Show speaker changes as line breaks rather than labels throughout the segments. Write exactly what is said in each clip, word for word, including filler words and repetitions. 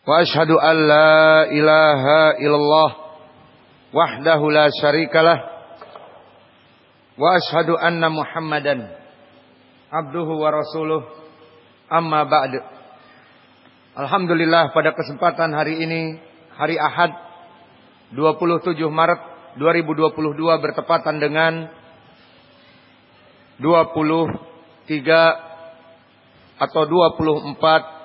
Wa ashhadu an la ilaha illallah wahdahu la syarikalah wa ashhadu anna Muhammadan abduhu wa rasuluh amma ba'd. Alhamdulillah, pada kesempatan hari ini, hari Ahad dua puluh tujuh Maret dua ribu dua puluh dua bertepatan dengan dua puluh tiga atau dua puluh empat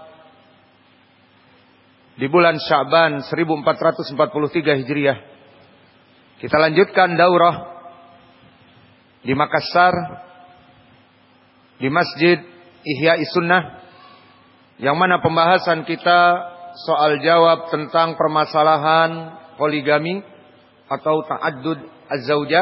di bulan Sya'ban seribu empat ratus empat puluh tiga Hijriah. Kita lanjutkan daurah di Makassar, di Masjid Ihya'i Sunnah, yang mana pembahasan kita soal jawab tentang permasalahan poligami atau ta'addud az-zaujat.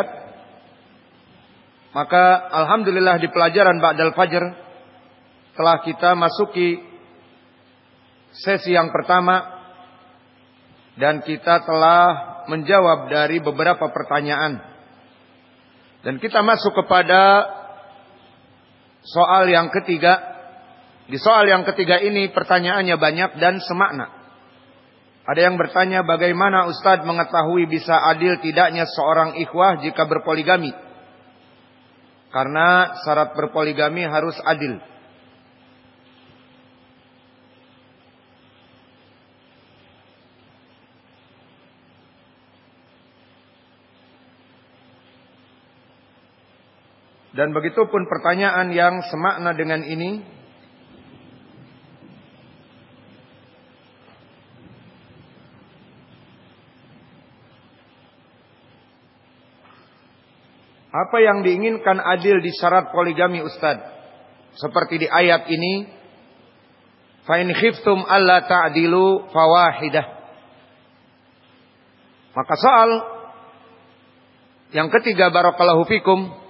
Maka alhamdulillah di pelajaran Ba'dal Fajr telah kita masuki sesi yang pertama dan kita telah menjawab dari beberapa pertanyaan. Dan kita masuk kepada soal yang ketiga. Di soal yang ketiga ini pertanyaannya banyak dan semakna. Ada yang bertanya, bagaimana Ustadz mengetahui bisa adil tidaknya seorang ikhwah jika berpoligami? Karena syarat berpoligami harus adil. Dan begitu pun pertanyaan yang semakna dengan ini. Apa yang diinginkan adil di syarat poligami Ustadz? Seperti di ayat ini, fa in khiftum alla ta'dilu fawahidah. Maka soal yang ketiga, barakallahu fikum,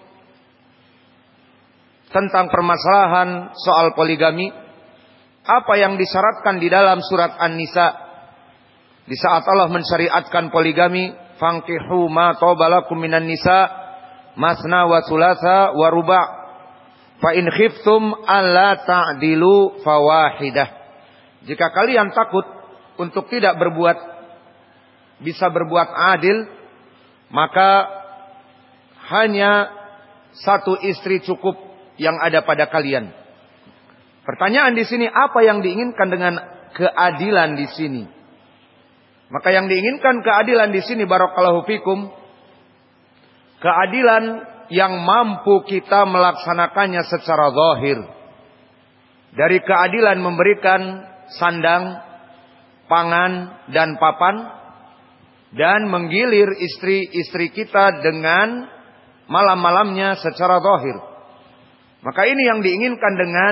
tentang permasalahan soal poligami, apa yang disyaratkan di dalam surat An-Nisa di saat Allah mensyariatkan poligami, fankihu ma tobalakum minan nisa masna wa thulatha wa ruba' fa in khiftum alla ta'dilu fawahidah. Jika kalian takut untuk tidak berbuat bisa berbuat adil, maka hanya satu istri cukup yang ada pada kalian. Pertanyaan di sini, apa yang diinginkan dengan keadilan di sini? Maka yang diinginkan keadilan di sini, barakallahu fikum, keadilan yang mampu kita melaksanakannya secara zahir. Dari keadilan memberikan sandang, pangan, dan papan, dan menggilir istri-istri kita dengan malam-malamnya secara zahir. Maka ini yang diinginkan dengan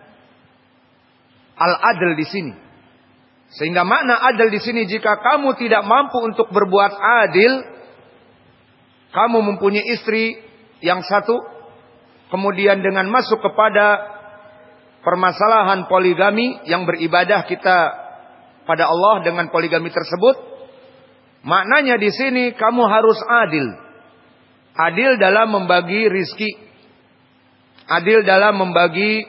al-adl di sini. Sehingga makna adil di sini, jika kamu tidak mampu untuk berbuat adil, kamu mempunyai istri yang satu, kemudian dengan masuk kepada permasalahan poligami yang beribadah kita pada Allah dengan poligami tersebut, maknanya di sini kamu harus adil. Adil dalam membagi rizki, adil dalam membagi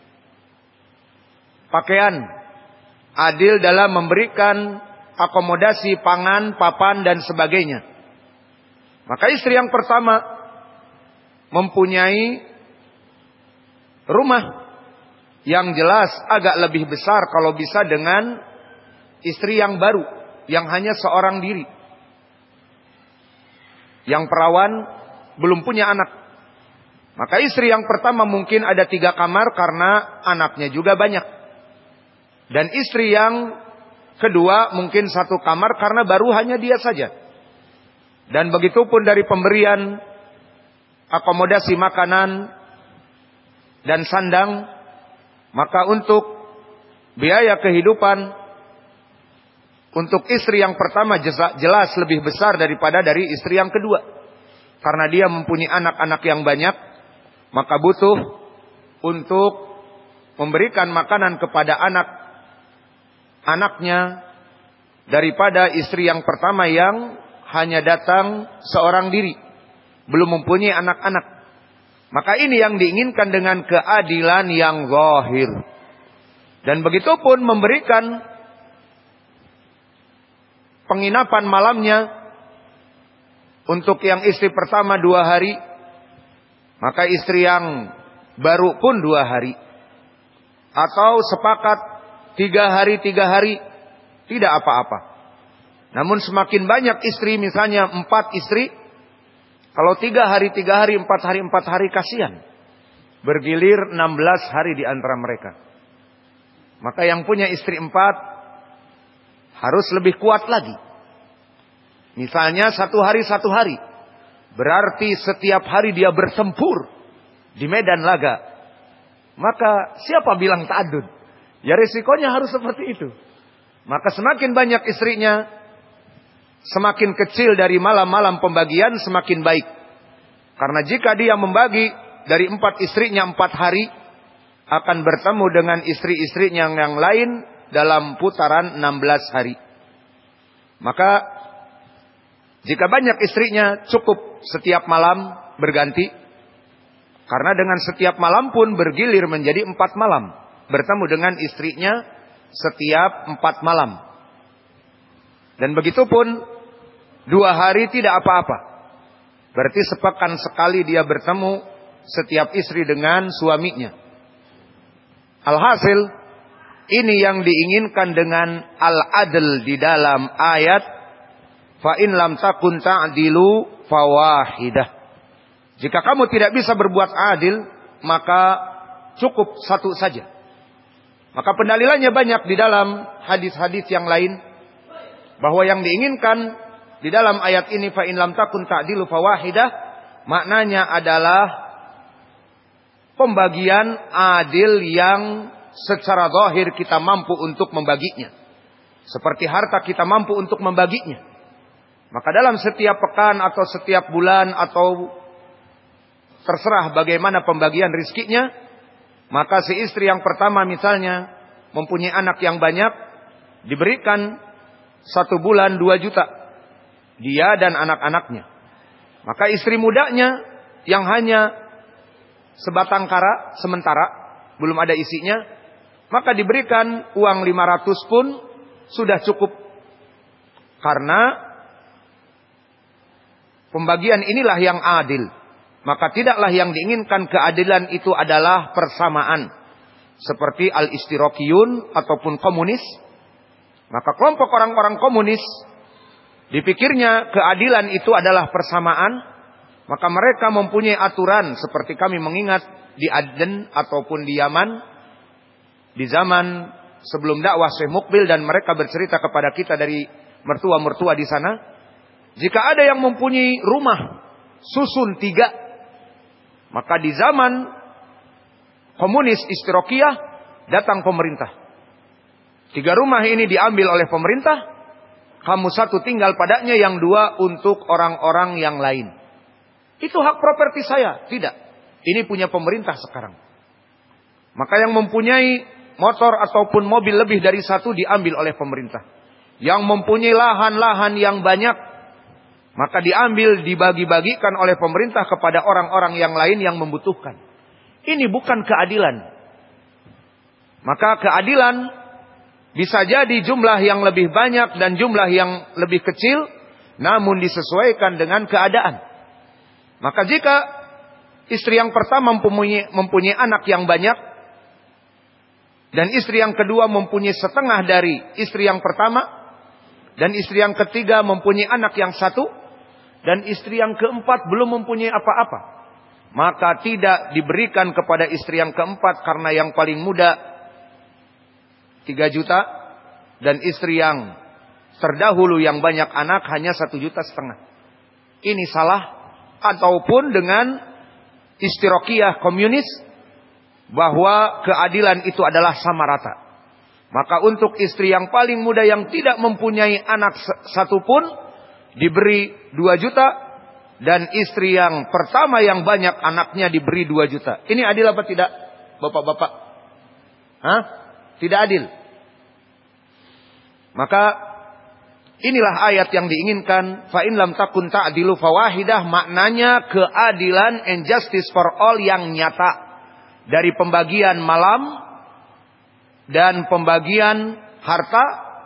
pakaian, adil dalam memberikan akomodasi pangan, papan, dan sebagainya. Maka istri yang pertama mempunyai rumah yang jelas agak lebih besar kalau bisa dengan istri yang baru, yang hanya seorang diri, yang perawan, belum punya anak. Maka istri yang pertama mungkin ada tiga kamar karena anaknya juga banyak. Dan istri yang kedua mungkin satu kamar karena baru hanya dia saja. Dan begitu pun dari pemberian akomodasi makanan dan sandang. Maka untuk biaya kehidupan untuk istri yang pertama jelas lebih besar daripada dari istri yang kedua. Karena dia mempunyai anak-anak yang banyak, maka butuh untuk memberikan makanan kepada anak-anaknya daripada istri yang pertama yang hanya datang seorang diri, belum mempunyai anak-anak. Maka ini yang diinginkan dengan keadilan yang zahir. Dan begitu pun memberikan penginapan malamnya untuk yang istri pertama dua hari, maka istri yang baru pun dua hari. Atau sepakat tiga hari tiga hari, tidak apa-apa. Namun semakin banyak istri, misalnya empat istri, kalau tiga hari tiga hari, empat hari empat hari, kasihan. Bergilir enam belas hari di antara mereka. Maka yang punya istri empat harus lebih kuat lagi. Misalnya satu hari satu hari, berarti setiap hari dia bertempur di medan laga. Maka siapa bilang ta'adud? Ya risikonya harus seperti itu. Maka semakin banyak istrinya, semakin kecil dari malam-malam pembagian, semakin baik. Karena jika dia membagi dari empat istrinya empat hari, akan bertemu dengan istri-istrinya yang lain dalam putaran enam belas hari. Maka jika banyak istrinya, cukup setiap malam berganti. Karena dengan setiap malam pun bergilir menjadi empat malam. Bertemu dengan istrinya setiap empat malam. Dan begitu pun dua hari tidak apa-apa. Berarti sepekan sekali dia bertemu setiap istri dengan suaminya. Alhasil, ini yang diinginkan dengan al-adl di dalam ayat. Fa in lam takun ta'dilu fawahidah. Jika kamu tidak bisa berbuat adil, maka cukup satu saja. Maka pendalilannya banyak di dalam hadis-hadis yang lain. Bahwa yang diinginkan di dalam ayat ini, fa in lam takun ta'dilu fawahidah, maknanya adalah pembagian adil yang secara zahir kita mampu untuk membaginya. Seperti harta kita mampu untuk membaginya. Maka dalam setiap pekan atau setiap bulan atau terserah bagaimana pembagian rizkinya, maka si istri yang pertama misalnya mempunyai anak yang banyak, diberikan satu bulan dua juta. Dia dan anak-anaknya. Maka istri mudanya yang hanya sebatang kara sementara, belum ada isinya, maka diberikan uang lima ratus pun sudah cukup. Karena pembagian inilah yang adil. Maka tidaklah yang diinginkan keadilan itu adalah persamaan. Seperti al-istirokiyun ataupun komunis. Maka kelompok orang-orang komunis, dipikirnya keadilan itu adalah persamaan. Maka mereka mempunyai aturan seperti kami mengingat di Aden ataupun di Yaman. Di zaman sebelum dakwah Syekh Mukbil, dan mereka bercerita kepada kita dari mertua-mertua di sana. Jika ada yang mempunyai rumah susun tiga, maka di zaman komunis istirokiyah datang pemerintah. Tiga rumah ini diambil oleh pemerintah. Kamu satu tinggal padanya, yang dua untuk orang-orang yang lain. Itu hak properti saya. Tidak. Ini punya pemerintah sekarang. Maka yang mempunyai motor ataupun mobil lebih dari satu diambil oleh pemerintah. Yang mempunyai lahan-lahan yang banyak, maka diambil, dibagi-bagikan oleh pemerintah kepada orang-orang yang lain yang membutuhkan. Ini bukan keadilan. Maka keadilan bisa jadi jumlah yang lebih banyak dan jumlah yang lebih kecil, namun disesuaikan dengan keadaan. Maka jika istri yang pertama mempunyai, mempunyai anak yang banyak, dan istri yang kedua mempunyai setengah dari istri yang pertama, dan istri yang ketiga mempunyai anak yang satu, dan istri yang keempat belum mempunyai apa-apa, maka tidak diberikan kepada istri yang keempat karena yang paling muda tiga juta, dan istri yang terdahulu yang banyak anak hanya satu juta setengah. Ini salah. Ataupun dengan istirokiyah komunis, bahwa keadilan itu adalah sama rata. Maka untuk istri yang paling muda yang tidak mempunyai anak satu pun diberi dua juta, dan istri yang pertama yang banyak anaknya diberi dua juta. Ini adil apa tidak, bapak-bapak? Hah? Tidak adil. Maka inilah ayat yang diinginkan. Fa in lam takun ta'dilu fawahidah, maknanya keadilan and justice for all yang nyata. Dari pembagian malam dan pembagian harta,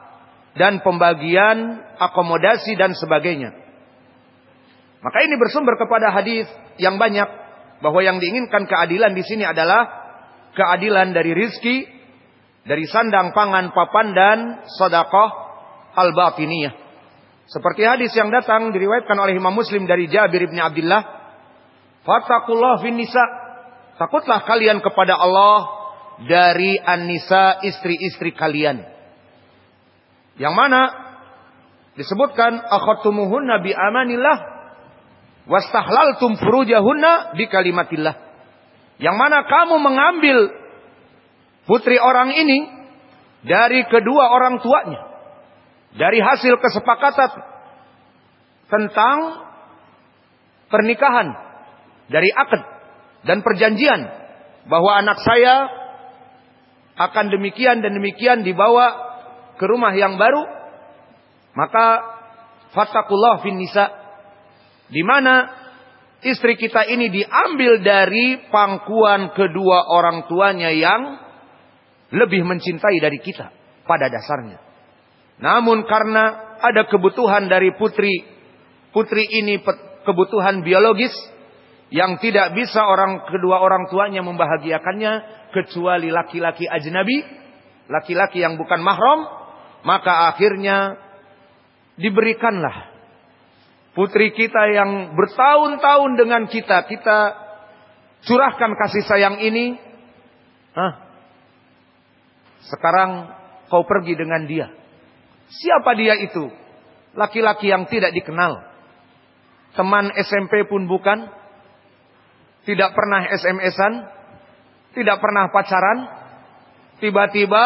dan pembagian akomodasi dan sebagainya. Maka ini bersumber kepada hadis yang banyak bahwa yang diinginkan keadilan di sini adalah keadilan dari rizki, dari sandang, pangan, papan dan sedekah al-batiniyah. Seperti hadis yang datang diriwayatkan oleh Imam Muslim dari Jabir bin Abdullah, "Fattaqullah fin nisa." Takutlah kalian kepada Allah dari an-nisa, istri-istri kalian. Yang mana disebutkan akhadtumuhunna bi amanillah wastahlaltum furujahunna bi kalimatillah. Yang mana kamu mengambil putri orang ini dari kedua orang tuanya, dari hasil kesepakatan tentang pernikahan, dari akad dan perjanjian bahwa anak saya akan demikian dan demikian dibawa ke rumah yang baru, maka fattaqullah fin nisa, di mana istri kita ini diambil dari pangkuan kedua orang tuanya yang lebih mencintai dari kita pada dasarnya. Namun karena ada kebutuhan dari putri putri ini, kebutuhan biologis yang tidak bisa orang kedua orang tuanya membahagiakannya kecuali laki-laki ajnabi, laki-laki yang bukan mahram, maka akhirnya diberikanlah putri kita yang bertahun-tahun dengan kita, kita curahkan kasih sayang ini. Hah? Sekarang kau pergi dengan dia. Siapa dia itu? Laki-laki yang tidak dikenal. Teman S M P pun bukan. Tidak pernah S M S-an. Tidak pernah pacaran. Tiba-tiba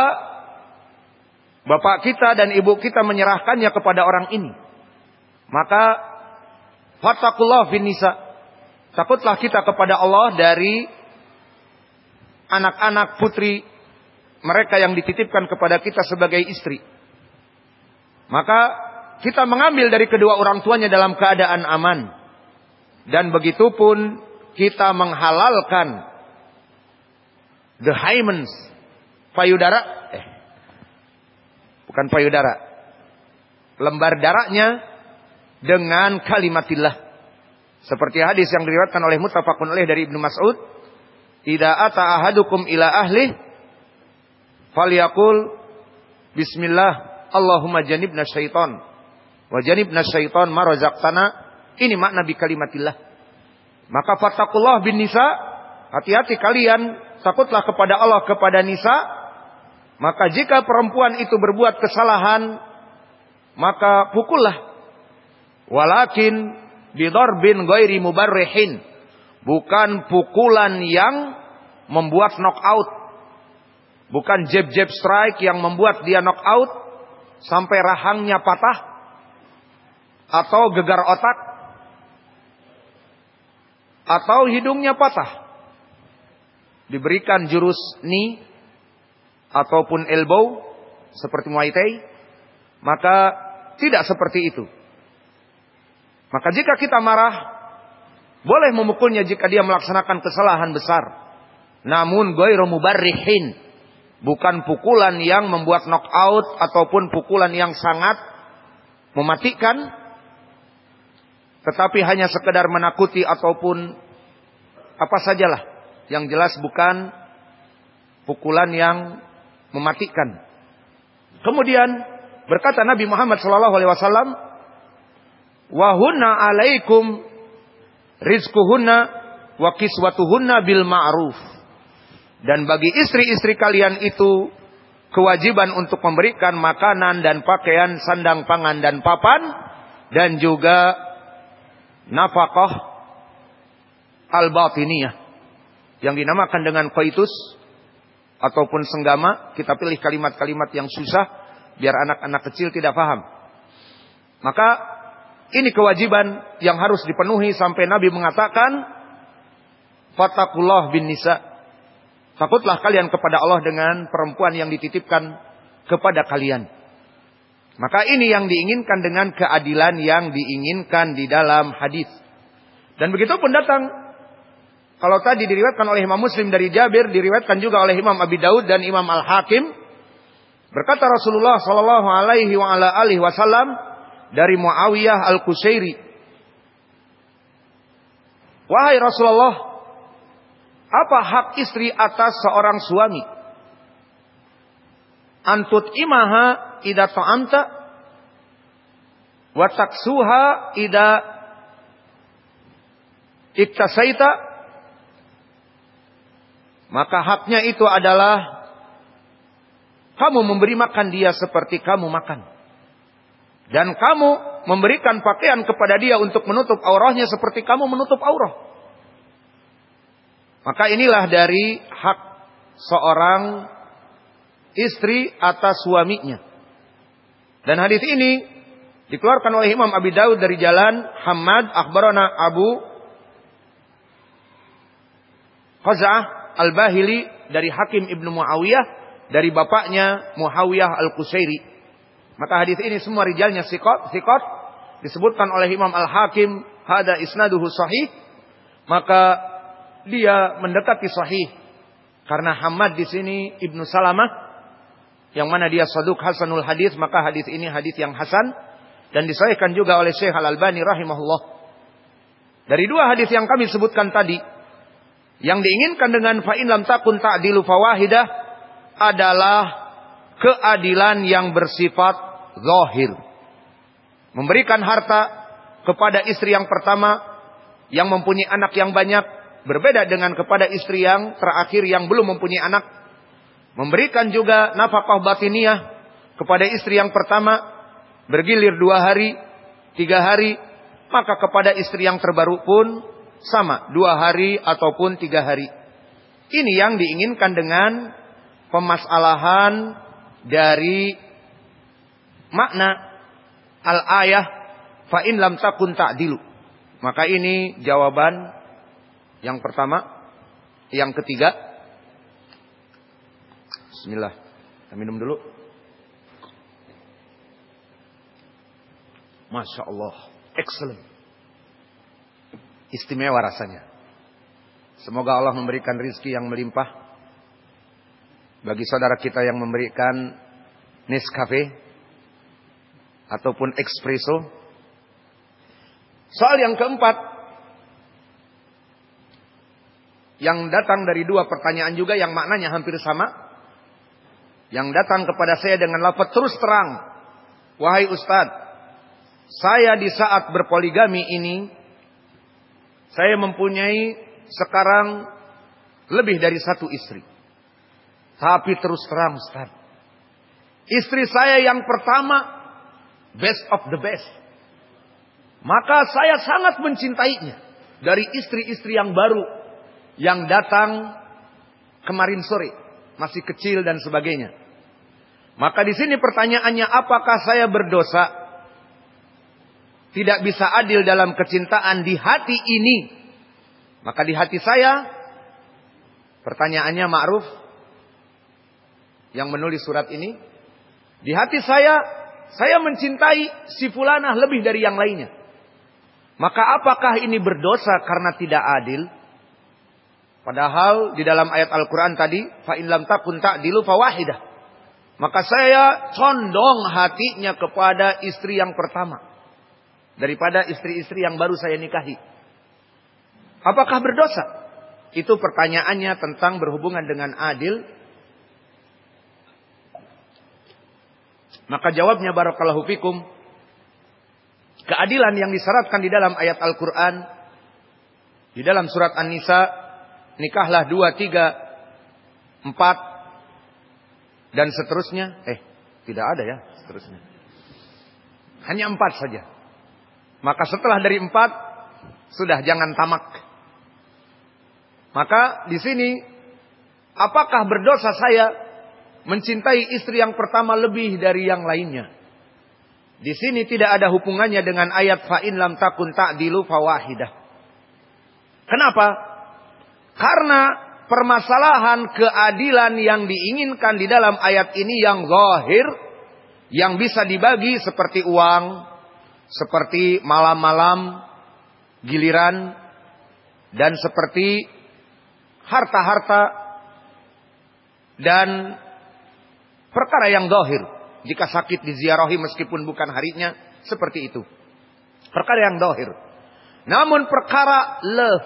bapak kita dan ibu kita menyerahkannya kepada orang ini. Maka fattaqullah fin nisa. Takutlah kita kepada Allah dari anak-anak putri mereka yang dititipkan kepada kita sebagai istri. Maka kita mengambil dari kedua orang tuanya dalam keadaan aman. Dan begitu pun kita menghalalkan the hymens, payudara, eh, bukan payudara, lembar darahnya dengan kalimatillah. Seperti hadis yang diriwayatkan oleh muttafaqun alaih dari Ibnu Mas'ud, "Idza ata ahadukum ila ahli falyaqul bismillah Allahumma janibna syaitan wa janibna syaitan ma razaqtana." Ini makna bi kalimatillah. Maka fattaqullah bin nisa, hati-hati kalian, takutlah kepada Allah kepada nisa. Maka jika perempuan itu berbuat kesalahan, maka pukullah. Walakin bidarbin ghairi mubarrihin, bukan pukulan yang membuat knock out, bukan jab-jab strike yang membuat dia knock out sampai rahangnya patah atau gegar otak atau hidungnya patah. Diberikan jurus knee ataupun elbow seperti Muay Thai, maka tidak seperti itu. Maka jika kita marah, boleh memukulnya jika dia melaksanakan kesalahan besar. Namun ghairu mubarrihin, bukan pukulan yang membuat knock out ataupun pukulan yang sangat mematikan, tetapi hanya sekedar menakuti ataupun apa sajalah. Yang jelas bukan pukulan yang mematikan. Kemudian berkata Nabi Muhammad sallallahu alaihi wasallam, "Wa hunna alaikum rizquhunna wa kiswatuhunna bil ma'ruf." Dan bagi istri-istri kalian itu kewajiban untuk memberikan makanan dan pakaian, sandang pangan dan papan, dan juga nafkah al-batiniyah yang dinamakan dengan qaitus ataupun senggama. Kita pilih kalimat-kalimat yang susah biar anak-anak kecil tidak paham. Maka ini kewajiban yang harus dipenuhi sampai Nabi mengatakan, fattaqullah bin nisa. Takutlah kalian kepada Allah dengan perempuan yang dititipkan kepada kalian. Maka ini yang diinginkan dengan keadilan yang diinginkan di dalam hadis. Dan begitu pun datang, kalau tadi diriwayatkan oleh Imam Muslim dari Jabir, diriwayatkan juga oleh Imam Abi Daud dan Imam Al-Hakim, Berkata Rasulullah sallallahu alaihi wa ala alihi wasallam dari Muawiyah Al-Qushairi, "Wahai Rasulullah, apa hak istri atas seorang suami? Antut imaha idza ta'amta wa taksuha idza iktasaita." Maka haknya itu adalah kamu memberi makan dia seperti kamu makan. Dan kamu memberikan pakaian kepada dia untuk menutup aurahnya seperti kamu menutup aurah. Maka inilah dari hak seorang istri atas suaminya. Dan hadis ini dikeluarkan oleh Imam Abi Daud dari jalan Hammad akhbarana Abu Qaza'ah Al-Bahili dari Hakim Ibnu Muawiyah dari bapaknya Muawiyah Al-Qushairi. Maka hadis ini semua rijalnya thiqat, thiqat disebutkan oleh Imam Al-Hakim hada isnaduhu sahih. Maka dia mendekati sahih karena Hammad di sini Ibnu Salamah yang mana dia saduq hasanul hadis, maka hadis ini hadis yang hasan dan disahihkan juga oleh Syekh Al-Albani rahimahullah. Dari dua hadis yang kami sebutkan tadi, yang diinginkan dengan fa in lam takun ta'dilu fawahidah adalah keadilan yang bersifat zahir. Memberikan harta kepada istri yang pertama yang mempunyai anak yang banyak, berbeda dengan kepada istri yang terakhir yang belum mempunyai anak. Memberikan juga nafkah batiniyah kepada istri yang pertama, bergilir dua hari, tiga hari. Maka kepada istri yang terbaru pun sama, dua hari ataupun tiga hari. Ini yang diinginkan dengan pemasalahan dari makna al-ayah fa in lam takun ta'dilu. Maka ini jawaban yang pertama. Yang ketiga, bismillah, kita minum dulu. Masya Allah, excellent, istimewa rasanya. Semoga Allah memberikan rizki yang melimpah bagi saudara kita yang memberikan Nescafe ataupun espresso. Soal yang keempat yang datang dari dua pertanyaan juga yang maknanya hampir sama, yang datang kepada saya dengan lafaz terus terang, "Wahai Ustadz, saya di saat berpoligami ini saya mempunyai sekarang lebih dari satu istri. Tapi terus terang Ustaz, istri saya yang pertama best of the best. Maka saya sangat mencintainya dari istri-istri yang baru yang datang kemarin sore, masih kecil dan sebagainya. Maka di sini pertanyaannya, apakah saya berdosa? Tidak bisa adil dalam kecintaan di hati ini. Maka di hati saya, pertanyaannya ma'ruf yang menulis surat ini, di hati saya, saya mencintai si fulanah lebih dari yang lainnya. Maka apakah ini berdosa karena tidak adil? Padahal di dalam ayat Al-Quran tadi, fa in lam takun ta'dilu fawahidah. Maka saya condong hatinya kepada istri yang pertama daripada istri-istri yang baru saya nikahi. Apakah berdosa? Itu pertanyaannya tentang berhubungan dengan adil. Maka jawabnya barakallahu fikum, keadilan yang disyaratkan di dalam ayat Al-Quran, di dalam surat An-Nisa, nikahlah dua, tiga, empat, dan seterusnya. Eh, tidak ada ya seterusnya. Hanya empat saja. Maka setelah dari empat, sudah jangan tamak. Maka di sini, apakah berdosa saya mencintai istri yang pertama lebih dari yang lainnya? Di sini tidak ada hubungannya dengan ayat fa in lam takun ta'dilu fawahidah. Kenapa? Karena permasalahan keadilan yang diinginkan di dalam ayat ini yang zahir, yang bisa dibagi seperti uang, seperti malam-malam giliran, dan seperti harta-harta dan Perkara yang zahir. Jika sakit diziarahi meskipun bukan harinya. Seperti itu. Perkara yang zahir. Namun perkara love.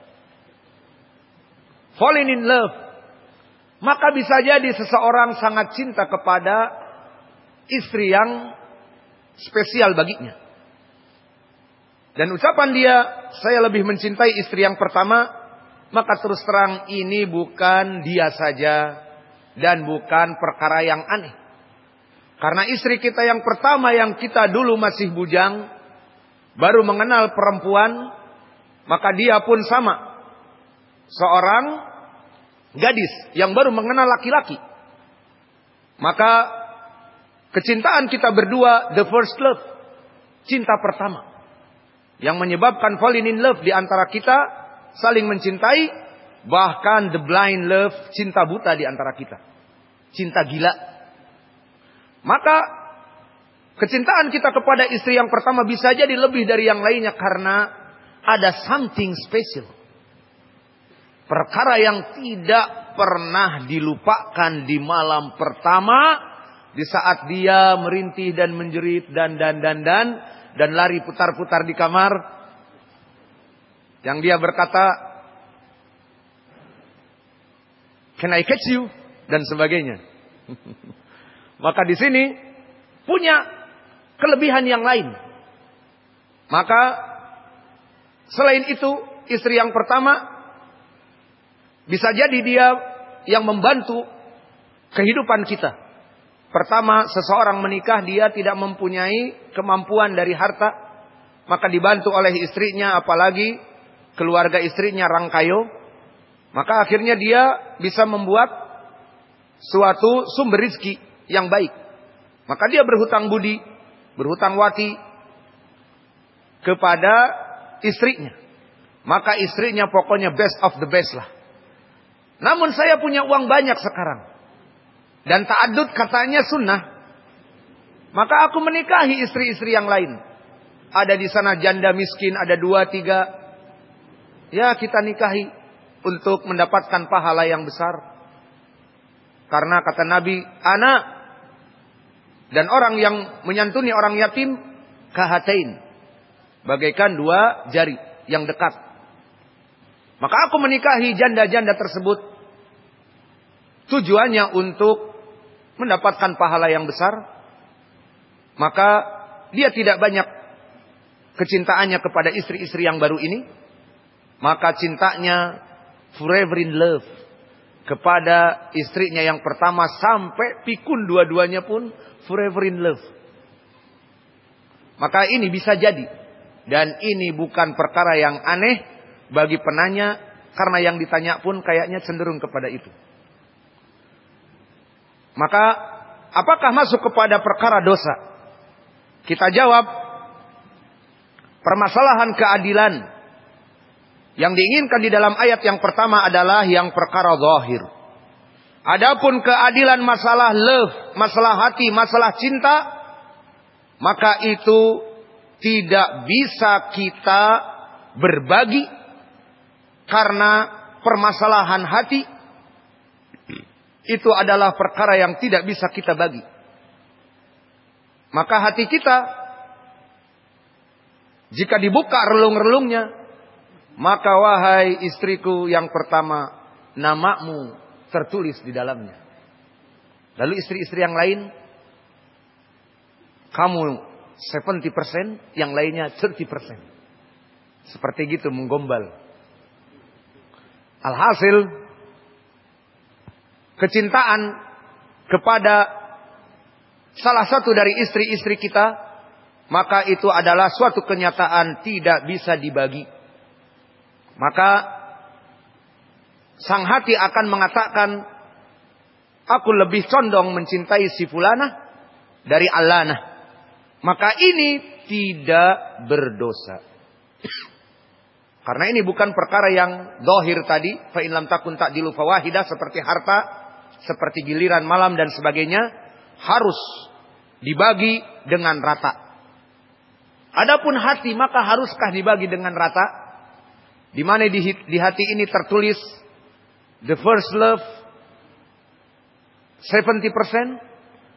Falling in love. Maka bisa jadi seseorang sangat cinta kepada istri yang spesial baginya. Dan ucapan dia, saya lebih mencintai istri yang pertama. Maka terus terang ini bukan dia saja. Dan bukan perkara yang aneh. Karena istri kita yang pertama yang kita dulu masih bujang. Baru mengenal perempuan. Maka dia pun sama. Seorang gadis yang baru mengenal laki-laki. Maka kecintaan kita berdua, the first love. Cinta pertama. Yang menyebabkan falling in love di antara kita. Saling mencintai. Bahkan the blind love. Cinta buta di antara kita. Cinta gila. Maka kecintaan kita kepada istri yang pertama bisa jadi lebih dari yang lainnya. Karena ada something special. Perkara yang tidak pernah dilupakan di malam pertama. Di saat dia merintih dan menjerit dan dan dan dan. Dan lari putar-putar di kamar. Yang dia berkata, "Can I catch you?" Dan sebagainya. Maka di sini punya kelebihan yang lain. Maka selain itu istri yang pertama bisa jadi dia yang membantu kehidupan kita. Pertama, seseorang menikah dia tidak mempunyai kemampuan dari harta. Maka dibantu oleh istrinya, apalagi keluarga istrinya rangkayo. Maka akhirnya dia bisa membuat suatu sumber rizki yang baik. Maka dia berhutang budi, berhutang wati kepada istrinya. Maka istrinya pokoknya best of the best lah. Namun saya punya uang banyak sekarang. Dan ta'adud katanya sunnah. Maka aku menikahi istri-istri yang lain. Ada di sana janda miskin, ada dua, tiga. Ya kita nikahi. Untuk mendapatkan pahala yang besar. Karena kata Nabi, anak. Dan orang yang menyantuni orang yatim. Kahatain. Bagaikan dua jari yang dekat. Maka aku menikahi janda-janda tersebut. Tujuannya untuk mendapatkan pahala yang besar. Maka dia tidak banyak kecintaannya kepada istri-istri yang baru ini. Maka cintanya forever in love kepada istrinya yang pertama sampai pikun dua-duanya pun forever in love. Maka ini bisa jadi. Dan ini bukan perkara yang aneh bagi penanya. Karena yang ditanya pun kayaknya cenderung kepada itu. Maka apakah masuk kepada perkara dosa? Kita jawab, permasalahan keadilan yang diinginkan di dalam ayat yang pertama adalah yang perkara zahir. Adapun keadilan masalah love, masalah hati, masalah cinta, maka itu tidak bisa kita berbagi karena permasalahan hati itu adalah perkara yang tidak bisa kita bagi. Maka hati kita jika dibuka relung-relungnya, maka wahai istriku yang pertama, namamu tertulis di dalamnya. Lalu istri-istri yang lain, kamu tujuh puluh persen, yang lainnya tiga puluh persen. Seperti gitu menggombal. Alhasil kecintaan kepada salah satu dari istri-istri kita, maka itu adalah suatu kenyataan tidak bisa dibagi. Maka sang hati akan mengatakan, aku lebih condong mencintai si fulanah dari allanah. Maka ini tidak berdosa. Karena ini bukan perkara yang zahir tadi, fa in lam takun ta'dilu fawahidah, seperti harta, seperti giliran malam dan sebagainya, harus dibagi dengan rata. Adapun hati, maka haruskah dibagi dengan rata? Di mana di, di hati ini tertulis the first love tujuh puluh persen,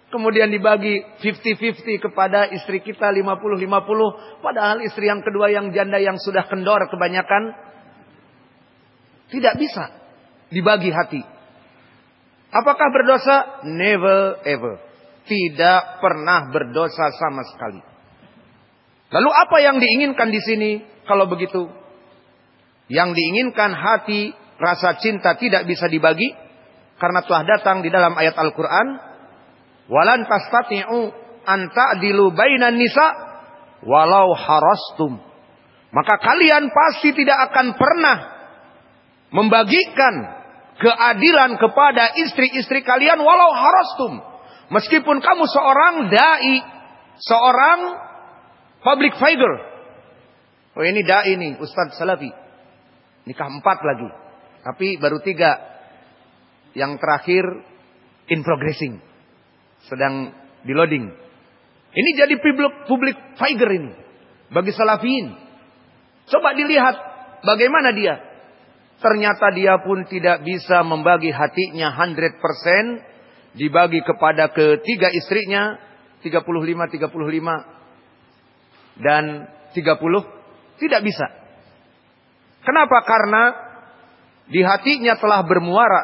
Kemudian dibagi lima puluh lima puluh kepada istri kita lima puluh lima puluh. Padahal istri yang kedua yang janda yang sudah kendor kebanyakan. Tidak bisa dibagi hati. Apakah berdosa? Never ever. Tidak pernah berdosa sama sekali. Lalu apa yang diinginkan di sini kalau begitu? Yang diinginkan hati, rasa cinta tidak bisa dibagi. Karena telah datang di dalam ayat Al-Quran. Walan tastati'u an ta'dilu bainan nisa walau harastum. Maka kalian pasti tidak akan pernah membagikan keadilan kepada istri-istri kalian walau harastum. Meskipun kamu seorang dai, seorang public figure. Oh ini dai nih, Ustadz Salafi. Nikah empat lagi. Tapi baru tiga. Yang terakhir in progressing. Sedang di loading. Ini jadi public, public figure ini. Bagi Salafiyin. Coba dilihat bagaimana dia. Ternyata dia pun tidak bisa membagi hatinya seratus persen. Dibagi kepada ketiga istrinya. tiga puluh lima, tiga puluh lima. Dan tiga puluh. Tidak bisa. Kenapa? Karena di hatinya telah bermuara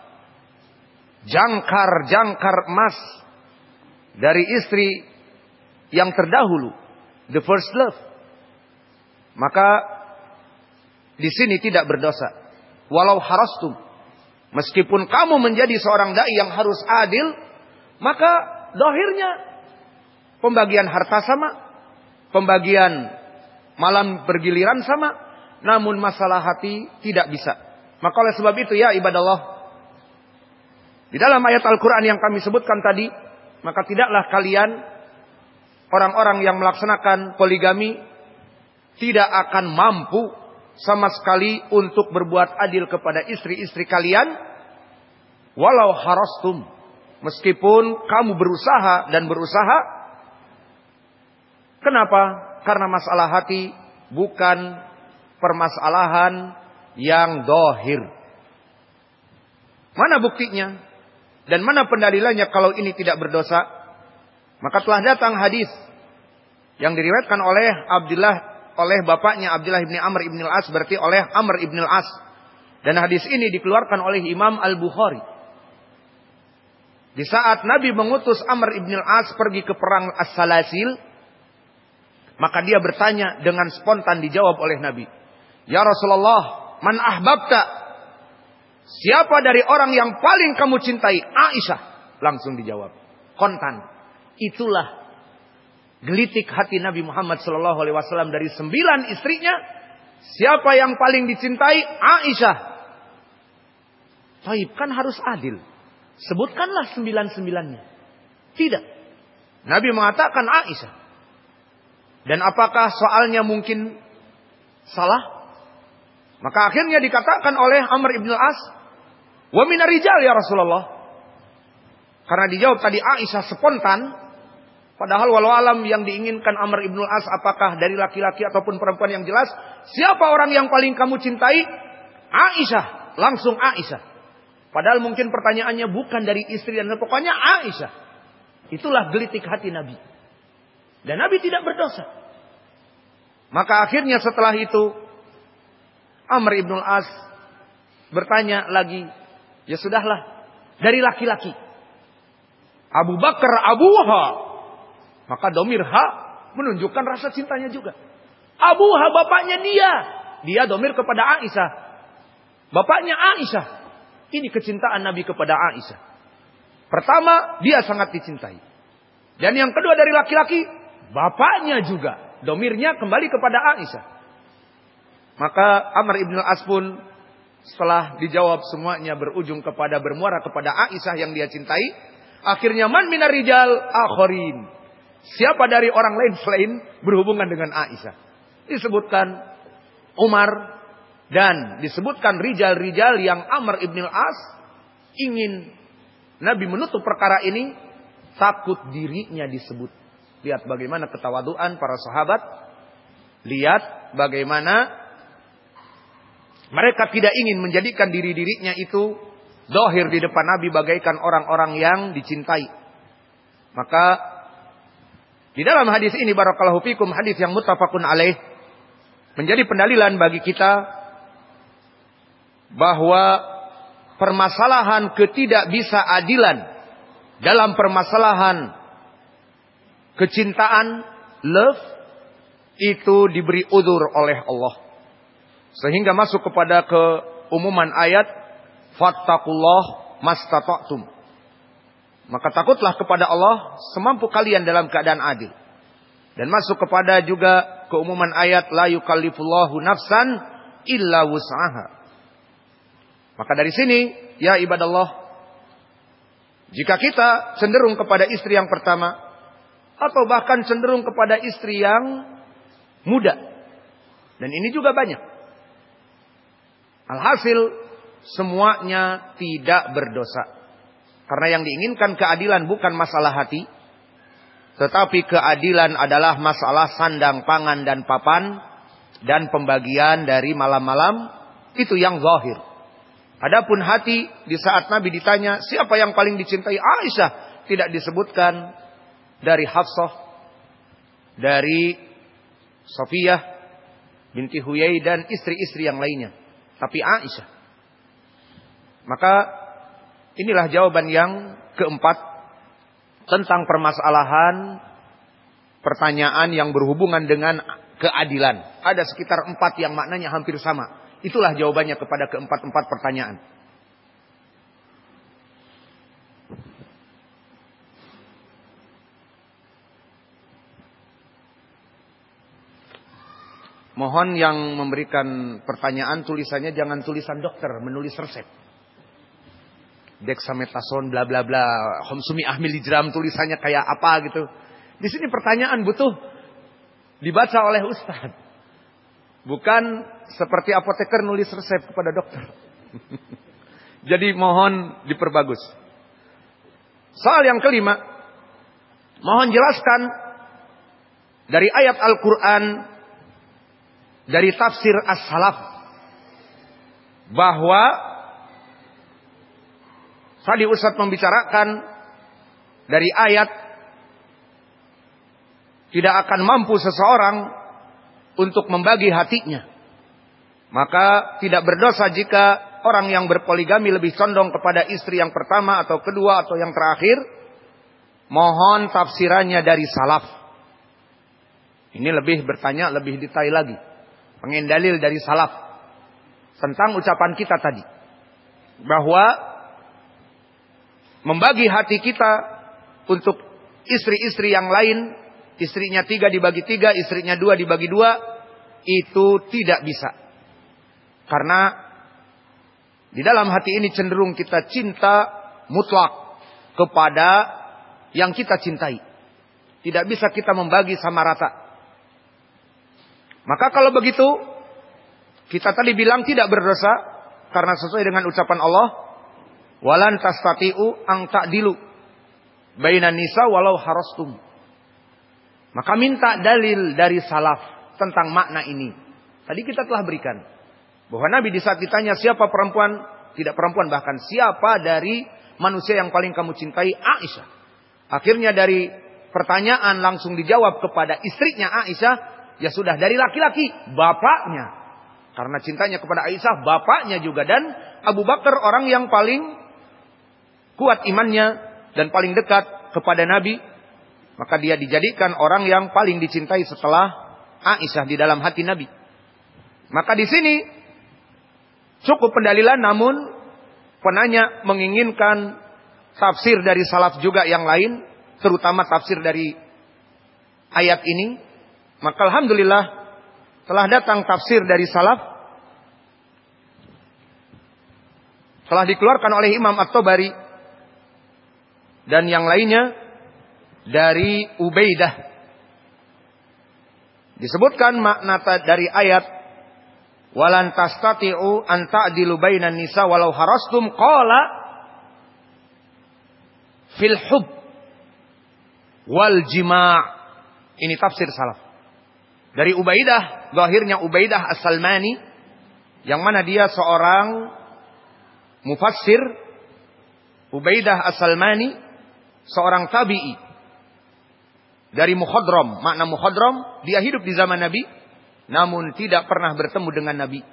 jangkar-jangkar emas dari istri yang terdahulu, the first love. Maka di sini tidak berdosa. Walau harastum, meskipun kamu menjadi seorang dai yang harus adil, maka dohirnya pembagian harta sama, pembagian malam bergiliran sama. Namun masalah hati tidak bisa. Maka oleh sebab itu ya ibadallah, di dalam ayat Al-Quran yang kami sebutkan tadi, maka tidaklah kalian orang-orang yang melaksanakan poligami tidak akan mampu sama sekali untuk berbuat adil kepada istri-istri kalian walau harastum, meskipun kamu berusaha dan berusaha. Kenapa? Karena masalah hati bukan permasalahan yang dohir. Mana buktinya? Dan mana pendalilannya kalau ini tidak berdosa? Maka telah datang hadis yang diriwayatkan oleh Abdullah, oleh bapaknya Abdullah ibni Amr ibn al-As, berarti oleh Amr ibn al-As. Dan hadis ini dikeluarkan oleh Imam Al-Bukhari. Di saat Nabi mengutus Amr ibn al-As pergi ke perang As-Salasil, maka dia bertanya dengan spontan, dijawab oleh Nabi, "Ya Rasulullah, man ahbabta?" Siapa dari orang yang paling kamu cintai? Aisyah. Langsung dijawab. Kontan. Itulah gelitik hati Nabi Muhammad sallallahu alaihi wasallam dari sembilan istrinya. Siapa yang paling dicintai? Aisyah. Taib, kan harus adil. Sebutkanlah sembilan-sembilannya. Tidak. Nabi mengatakan Aisyah. Dan apakah soalnya mungkin salah? Maka akhirnya dikatakan oleh Amr ibn al-As, "Wa minar rijal ya Rasulullah." Karena dijawab tadi Aisyah spontan, padahal walau alam yang diinginkan Amr ibn al-As apakah dari laki-laki ataupun perempuan yang jelas, siapa orang yang paling kamu cintai? Aisyah, langsung Aisyah. Padahal mungkin pertanyaannya bukan dari istri dan pokoknya Aisyah. Itulah gelitik hati Nabi. Dan Nabi tidak berdosa. Maka akhirnya setelah itu Amr ibn al-As bertanya lagi, ya sudahlah, dari laki-laki. Abu Bakar abuha. Maka domir ha menunjukkan rasa cintanya juga. Abuha bapaknya dia. Dia domir kepada Aisyah. Bapaknya Aisyah. Ini kecintaan Nabi kepada Aisyah. Pertama, dia sangat dicintai. Dan yang kedua dari laki-laki, bapaknya juga. Domirnya kembali kepada Aisyah. Maka Amr ibn al-As pun setelah dijawab semuanya berujung kepada bermuara kepada Aisyah yang dia cintai. Akhirnya man minar rijal akharin. Siapa dari orang lain selain berhubungan dengan Aisyah. Disebutkan Umar dan disebutkan rijal-rijal yang Amr ibn al-As ingin Nabi menutup perkara ini, takut dirinya disebut. Lihat bagaimana ketawaduan para sahabat. Lihat bagaimana mereka tidak ingin menjadikan diri-dirinya itu dohir di depan Nabi bagaikan orang-orang yang dicintai. Maka di dalam hadis ini barakallahu fikum, hadis yang muttafaqun alaih, menjadi pendalilan bagi kita bahwa permasalahan ketidakbisadilan dalam permasalahan kecintaan, love, itu diberi udzur oleh Allah. Sehingga masuk kepada keumuman ayat, fattaqullah mastata'tum. Maka takutlah kepada Allah semampu kalian dalam keadaan adil. Dan masuk kepada juga keumuman ayat, la yukallifullahu nafsan illa wus'aha. Maka dari sini, ya ibadallah, jika kita cenderung kepada istri yang pertama, atau bahkan cenderung kepada istri yang muda, dan ini juga banyak, alhasil semuanya tidak berdosa. Karena yang diinginkan keadilan bukan masalah hati, tetapi keadilan adalah masalah sandang, pangan, dan papan, dan pembagian dari malam-malam, itu yang zahir. Adapun hati, di saat Nabi ditanya siapa yang paling dicintai Aisyah, tidak disebutkan dari Hafsah, dari Safiyah binti Huyai, dan istri-istri yang lainnya, tapi Aisyah. Maka inilah jawaban yang keempat tentang permasalahan pertanyaan yang berhubungan dengan keadilan. Ada sekitar empat yang maknanya hampir sama. Itulah jawabannya kepada keempat-empat pertanyaan. Mohon yang memberikan pertanyaan tulisannya jangan tulisan dokter, menulis resep. Dexamethasone bla bla bla, Homsumi'ah miligram, tulisannya kayak apa gitu. Di sini pertanyaan butuh dibaca oleh ustaz. Bukan seperti apoteker nulis resep kepada dokter. Jadi mohon diperbagus. Soal yang kelima, mohon jelaskan dari ayat Al-Quran, dari tafsir as-salaf, bahwa tadi Ustaz membicarakan dari ayat tidak akan mampu seseorang untuk membagi hatinya. Maka tidak berdosa jika orang yang berpoligami lebih condong kepada istri yang pertama atau kedua atau yang terakhir. Mohon tafsirannya dari salaf. Ini lebih bertanya, lebih detail lagi. Pengen dalil dari salaf tentang ucapan kita tadi, bahwa membagi hati kita untuk istri-istri yang lain, istrinya tiga dibagi tiga, istrinya dua dibagi dua, itu tidak bisa. Karena di dalam hati ini cenderung kita cinta mutlak kepada yang kita cintai. Tidak bisa kita membagi sama rata. Maka kalau begitu, kita tadi bilang tidak berdosa, karena sesuai dengan ucapan Allah, walan tastati'u ang ta'dilu bainan nisa walau harastum. Maka minta dalil dari salaf tentang makna ini. Tadi kita telah berikan bahwa Nabi di saat ditanya siapa perempuan, tidak perempuan bahkan siapa dari manusia yang paling kamu cintai, Aisyah. Akhirnya dari pertanyaan langsung dijawab kepada istrinya Aisyah, ya sudah dari laki-laki, bapaknya. Karena cintanya kepada Aisyah, bapaknya juga. Dan Abu Bakar orang yang paling kuat imannya dan paling dekat kepada Nabi. Maka dia dijadikan orang yang paling dicintai setelah Aisyah di dalam hati Nabi. Maka di sini cukup pendalilan, namun penanya menginginkan tafsir dari salaf juga yang lain, terutama tafsir dari ayat ini. Maka alhamdulillah telah datang tafsir dari salaf, telah dikeluarkan oleh Imam At-Tabari dan yang lainnya dari Ubaidah. Disebutkan makna dari ayat walan tastati'u an ta'dilu bainan nisa walau harastum, qala fil hub wal jima'. Ini tafsir salaf. Dari Ubaidah, zahirnya Ubaidah As-Salmani, yang mana dia seorang mufassir. Ubaidah As-Salmani seorang tabi'i dari mukhadram. Makna mukhadram, dia hidup di zaman Nabi namun tidak pernah bertemu dengan Nabi.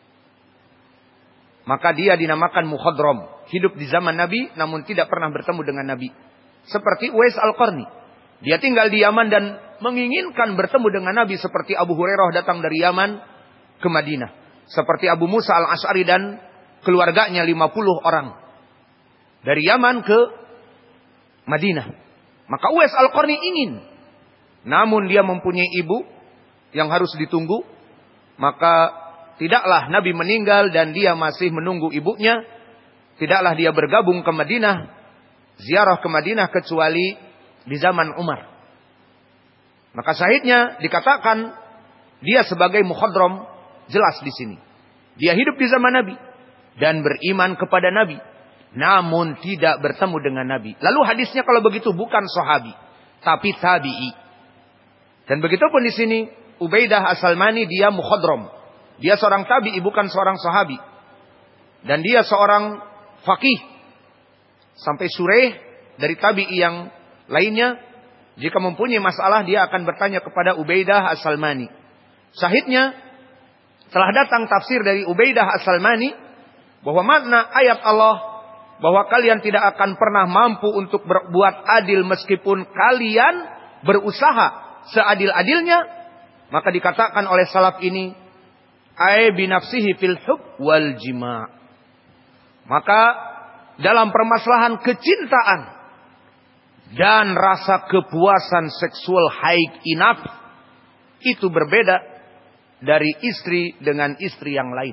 Maka dia dinamakan mukhadram, hidup di zaman Nabi namun tidak pernah bertemu dengan Nabi. Seperti Uwais Al-Qarni, dia tinggal di Yaman dan menginginkan bertemu dengan Nabi, seperti Abu Hurairah datang dari Yaman ke Madinah, seperti Abu Musa Al-Asy'ari dan keluarganya lima puluh orang dari Yaman ke Madinah. Maka Uwais Al-Qarni ingin, namun dia mempunyai ibu yang harus ditunggu. Maka tidaklah Nabi meninggal dan dia masih menunggu ibunya. Tidaklah dia bergabung ke Madinah, ziarah ke Madinah, kecuali di zaman Umar. Maka syahidnya dikatakan dia sebagai mukhadram, jelas di sini. Dia hidup di zaman Nabi dan beriman kepada Nabi, namun tidak bertemu dengan Nabi. Lalu hadisnya kalau begitu bukan sahabi, tapi tabi'i. Dan begitu pun di sini Ubaidah As-Salmani dia mukhadram. Dia seorang tabi'i, bukan seorang sahabi. Dan dia seorang faqih. Sampai Sureh dari tabi'i yang lainnya, jika mempunyai masalah dia akan bertanya kepada Ubaidah As-Salmani. Syahidnya telah datang tafsir dari Ubaidah As-Salmani bahwa makna ayat Allah bahwa kalian tidak akan pernah mampu untuk berbuat adil meskipun kalian berusaha seadil-adilnya. Maka dikatakan oleh salaf ini, ay binafsihi fil hub wal jima'. Maka dalam permasalahan kecintaan dan rasa kepuasan seksual haid inaf, itu berbeda dari istri dengan istri yang lain.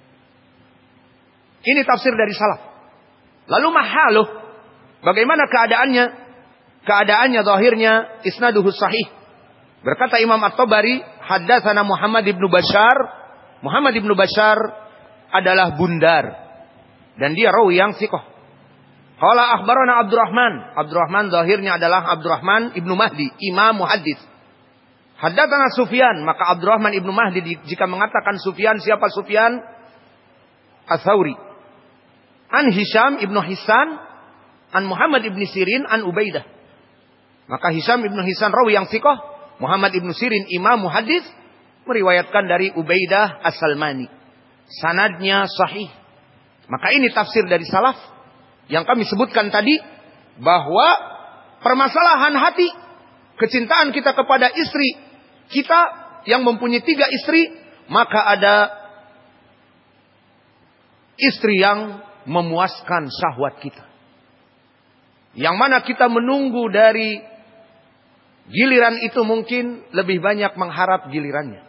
Ini tafsir dari salaf. Lalu mahaluh, bagaimana keadaannya? Keadaannya zahirnya isnaduhu sahih. Berkata Imam At-Tabari, haddatsana Muhammad ibnu Bashar. Muhammad ibnu Bashar adalah bundar dan dia rawi yang thiqah. Qala akhbarana Abdurrahman. Abdurrahman zahirnya adalah Abdurrahman ibnu Mahdi, imam muhaddits. Haddatsana Sufyan, maka Abdurrahman ibnu Mahdi jika mengatakan Sufyan, siapa Sufyan? Ats-Tsauri. An Hisham ibnu Hisan, an Muhammad ibnu Sirin, an Ubaidah. Maka Hisham ibnu Hisan rawi yang thiqah, Muhammad ibnu Sirin imam muhaddits meriwayatkan dari Ubaidah As-Salmani. Sanadnya sahih. Maka ini tafsir dari salaf yang kami sebutkan tadi, bahwa permasalahan hati, kecintaan kita kepada istri kita yang mempunyai tiga istri, maka ada istri yang memuaskan syahwat kita, yang mana kita menunggu dari giliran itu mungkin lebih banyak mengharap gilirannya.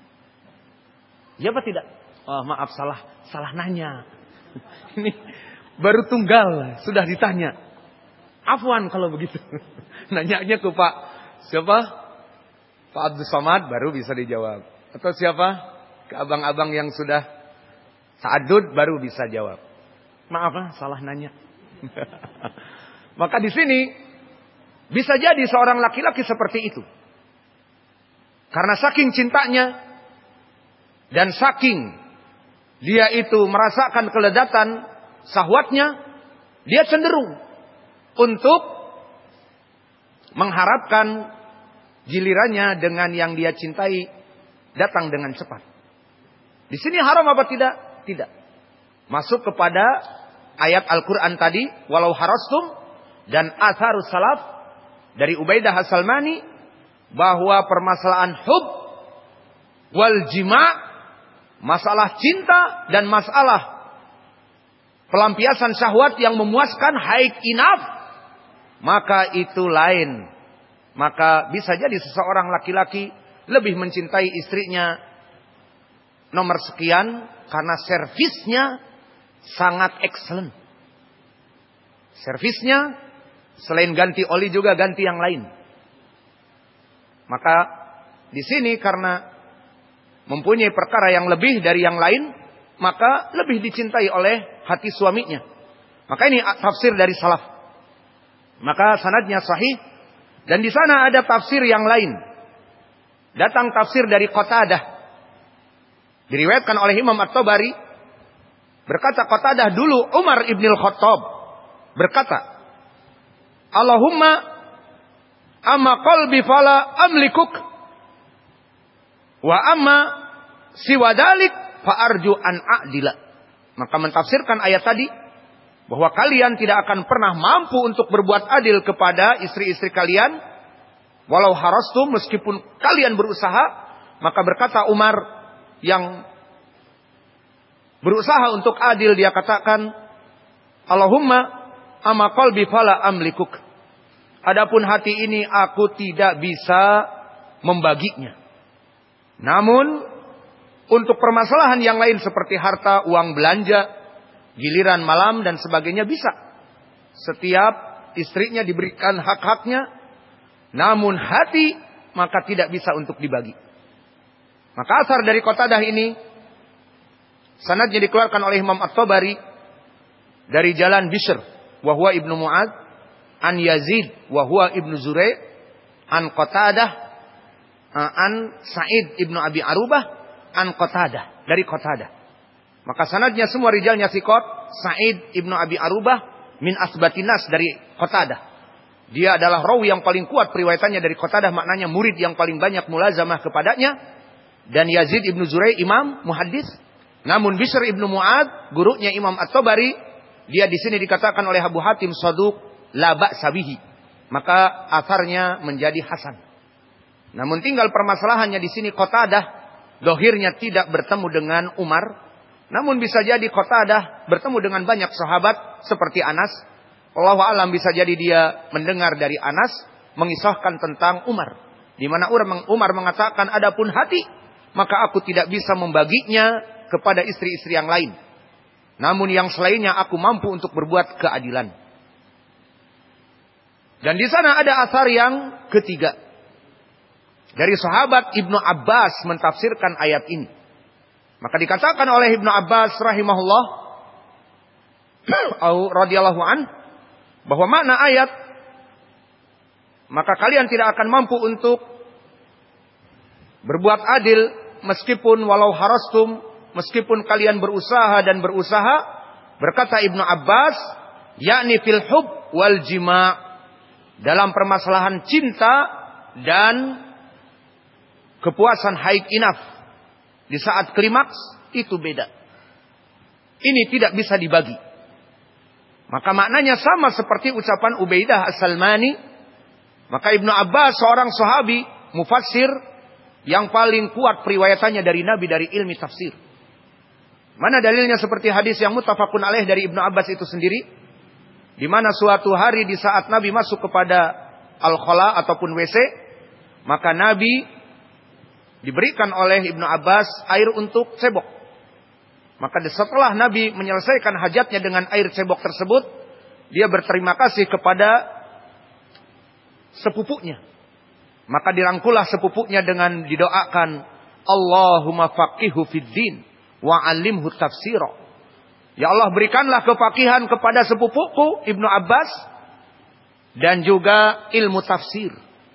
Ya apa tidak? Oh, maaf salah salah nanya. Ini baru tunggal sudah ditanya. Afwan kalau begitu. Nanyanya ke Pak siapa? Pak Abdul Somad baru bisa dijawab. Atau siapa? Ke abang-abang yang sudah ta'addud baru bisa jawab. Maaf lah salah nanya. Maka di sini bisa jadi seorang laki-laki seperti itu. Karena saking cintanya dan saking dia itu merasakan keledatan syahwatnya, dia cenderung untuk mengharapkan gilirannya dengan yang dia cintai datang dengan cepat. Di sini haram apa tidak? Tidak. Masuk kepada ayat Al-Quran tadi, walau harastum, dan atharus salaf dari Ubaidah As-Salmani, bahwa permasalahan hub wal jima', masalah cinta dan masalah pelampiasan syahwat yang memuaskan haid inaf, maka itu lain. Maka bisa jadi seseorang laki-laki lebih mencintai istrinya nomor sekian karena servisnya sangat excellent. Servisnya selain ganti oli juga ganti yang lain. Maka di sini karena mempunyai perkara yang lebih dari yang lain, maka lebih dicintai oleh hati suaminya. Maka ini tafsir dari salaf. Maka sanadnya sahih. Dan di sana ada tafsir yang lain. Datang tafsir dari Qatadah. Diriwayatkan oleh Imam At-Tabari. Berkata Qatadah, dulu Umar ibn al-Khattab berkata, Allahumma amma qalbi fala amlikuk wa amma siwa dalik fa arju an a'dila. Maka mentafsirkan ayat tadi bahwa kalian tidak akan pernah mampu untuk berbuat adil kepada istri-istri kalian walau harastum, meskipun kalian berusaha. Maka berkata Umar yang berusaha untuk adil, dia katakan, Allahumma amma qalbi fala amlikuk. Adapun hati ini aku tidak bisa membaginya. Namun untuk permasalahan yang lain seperti harta, uang belanja, giliran malam dan sebagainya bisa. Setiap istrinya diberikan hak-haknya. Namun hati maka tidak bisa untuk dibagi. Maka asar dari Qatadah ini sanadnya dikeluarkan oleh Imam At-Tabari dari jalan Bishr wa huwa Ibnu Mu'ad an Yazid wa huwa Ibnu Zurai' an Qatadah an Sa'id Ibnu Abi Arubah an Qatadah, dari Qatadah. Maka sanadnya semua rijalnya thiqat. Sa'id Ibnu Abi Arubah min asbatinas, dari Qatadah. Dia adalah rawi yang paling kuat periwayatannya dari Qatadah, maknanya murid yang paling banyak mulazamah kepadanya. Dan Yazid Ibnu Zurai' imam muhaddis. Namun Bishr Ibnu Mu'ad, gurunya Imam At-Tabari, dia di sini dikatakan oleh Abu Hatim saduq la ba'sa bihi. Maka atharnya menjadi hasan. Namun tinggal permasalahannya di sini Qatadah dohirnya tidak bertemu dengan Umar. Namun bisa jadi Qatadah bertemu dengan banyak sahabat seperti Anas. Wallahu a'lam, bisa jadi dia mendengar dari Anas mengisahkan tentang Umar, di mana Umar mengatakan, adapun hati maka aku tidak bisa membaginya kepada istri-istri yang lain. Namun yang selainnya aku mampu untuk berbuat keadilan. Dan di sana ada asar yang ketiga dari sahabat Ibnu Abbas mentafsirkan ayat ini. Maka dikatakan oleh Ibnu Abbas rahimahullah au radhiyallahu an, bahwa makna ayat, maka kalian tidak akan mampu untuk berbuat adil meskipun walau harastum, meskipun kalian berusaha dan berusaha. Berkata Ibnu Abbas, yakni fil hub wal jima', dalam permasalahan cinta dan kepuasan haid inaf di saat klimaks, itu beda. Ini tidak bisa dibagi. Maka maknanya sama seperti ucapan Ubaidah As-Salmani. Maka Ibnu Abbas seorang sahabi mufassir yang paling kuat periwayatannya dari Nabi dari ilmi tafsir. Mana dalilnya seperti hadis yang muttafaqun alaih dari Ibnu Abbas itu sendiri, di mana suatu hari di saat Nabi masuk kepada al-khala ataupun W C, maka Nabi diberikan oleh Ibnu Abbas air untuk cebok. Maka setelah Nabi menyelesaikan hajatnya dengan air cebok tersebut, dia berterima kasih kepada sepupunya. Maka dirangkulah sepupunya dengan didoakan, Allahumma faqihu fid din wa 'allimhu tafsira. Ya Allah, berikanlah kefakihan kepada sepupuku Ibnu Abbas dan juga ilmu tafsir.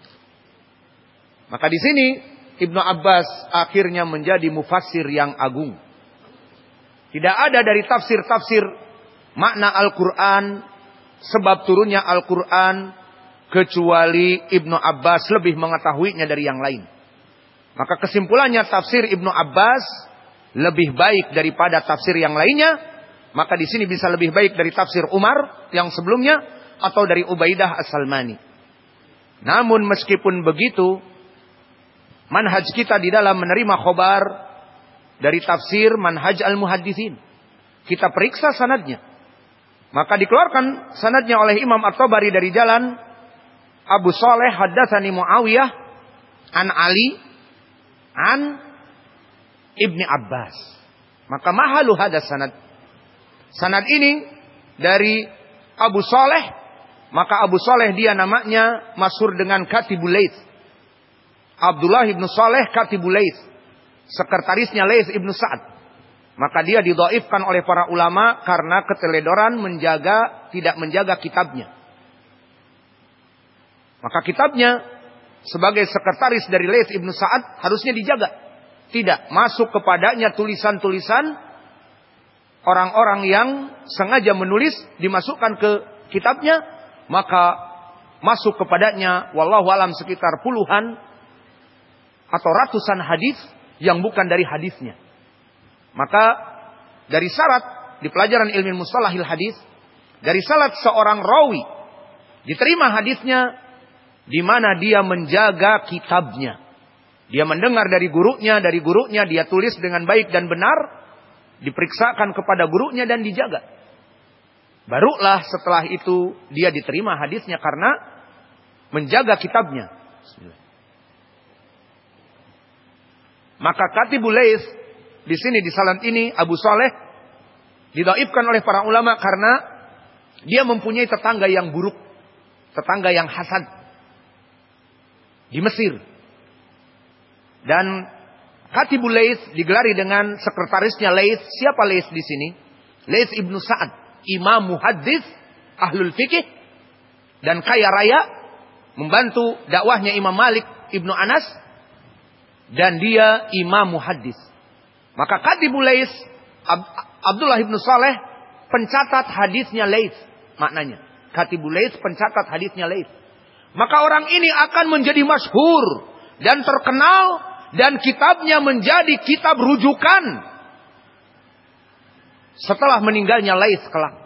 Maka di sini Ibnu Abbas akhirnya menjadi mufassir yang agung. Tidak ada dari tafsir-tafsir makna Al-Quran, sebab turunnya Al-Quran, kecuali Ibnu Abbas lebih mengetahuinya dari yang lain. Maka kesimpulannya tafsir Ibnu Abbas lebih baik daripada tafsir yang lainnya. Maka di sini bisa lebih baik dari tafsir Umar yang sebelumnya atau dari Ubaidah As-Salmani. Namun meskipun begitu, manhaj kita di dalam menerima khobar dari tafsir manhaj al-muhaddithin, kita periksa sanadnya. Maka dikeluarkan sanadnya oleh Imam At-Tabari dari jalan Abu Saleh haddatsani Muawiyah an Ali an Ibni Abbas. Maka mahalu hadas sanad. Sanad ini dari Abu Saleh, maka Abu Saleh dia namanya masyhur dengan Katibul Laits. Abdullah ibnu Saleh Katibul Laits, sekretarisnya Laits ibnu Sa'ad. Maka dia didhaifkan oleh para ulama karena keteledoran menjaga tidak menjaga kitabnya. Maka kitabnya sebagai sekretaris dari Laits ibnu Sa'ad harusnya dijaga. Tidak masuk kepadanya tulisan-tulisan orang-orang yang sengaja menulis dimasukkan ke kitabnya. Maka masuk kepadanya wallahu alam sekitar puluhan atau ratusan hadis yang bukan dari hadisnya. Maka dari syarat di pelajaran ilmu mustalahil hadis, dari syarat seorang rawi diterima hadisnya di mana dia menjaga kitabnya. Dia mendengar dari gurunya, dari gurunya dia tulis dengan baik dan benar, diperiksakan kepada gurunya dan dijaga. Barulah setelah itu dia diterima hadisnya karena menjaga kitabnya. Maka Katibul Laits di sini di sanad ini Abu Saleh didhaifkan oleh para ulama karena dia mempunyai tetangga yang buruk, tetangga yang hasad di Mesir. Dan Katibul Laits digelari dengan sekretarisnya Laits. Siapa Laits di sini? Laits Ibnu Sa'ad, imam muhaddits ahlul fikih dan kaya raya, membantu dakwahnya Imam Malik Ibnu Anas, dan dia imam muhaddits. Maka Katibul Laits Ab- Abdullah Ibnu Saleh pencatat hadisnya Laits, maknanya Katibul Laits pencatat hadisnya Laits. Maka orang ini akan menjadi masyhur dan terkenal, dan kitabnya menjadi kitab rujukan setelah meninggalnya Laits kelak.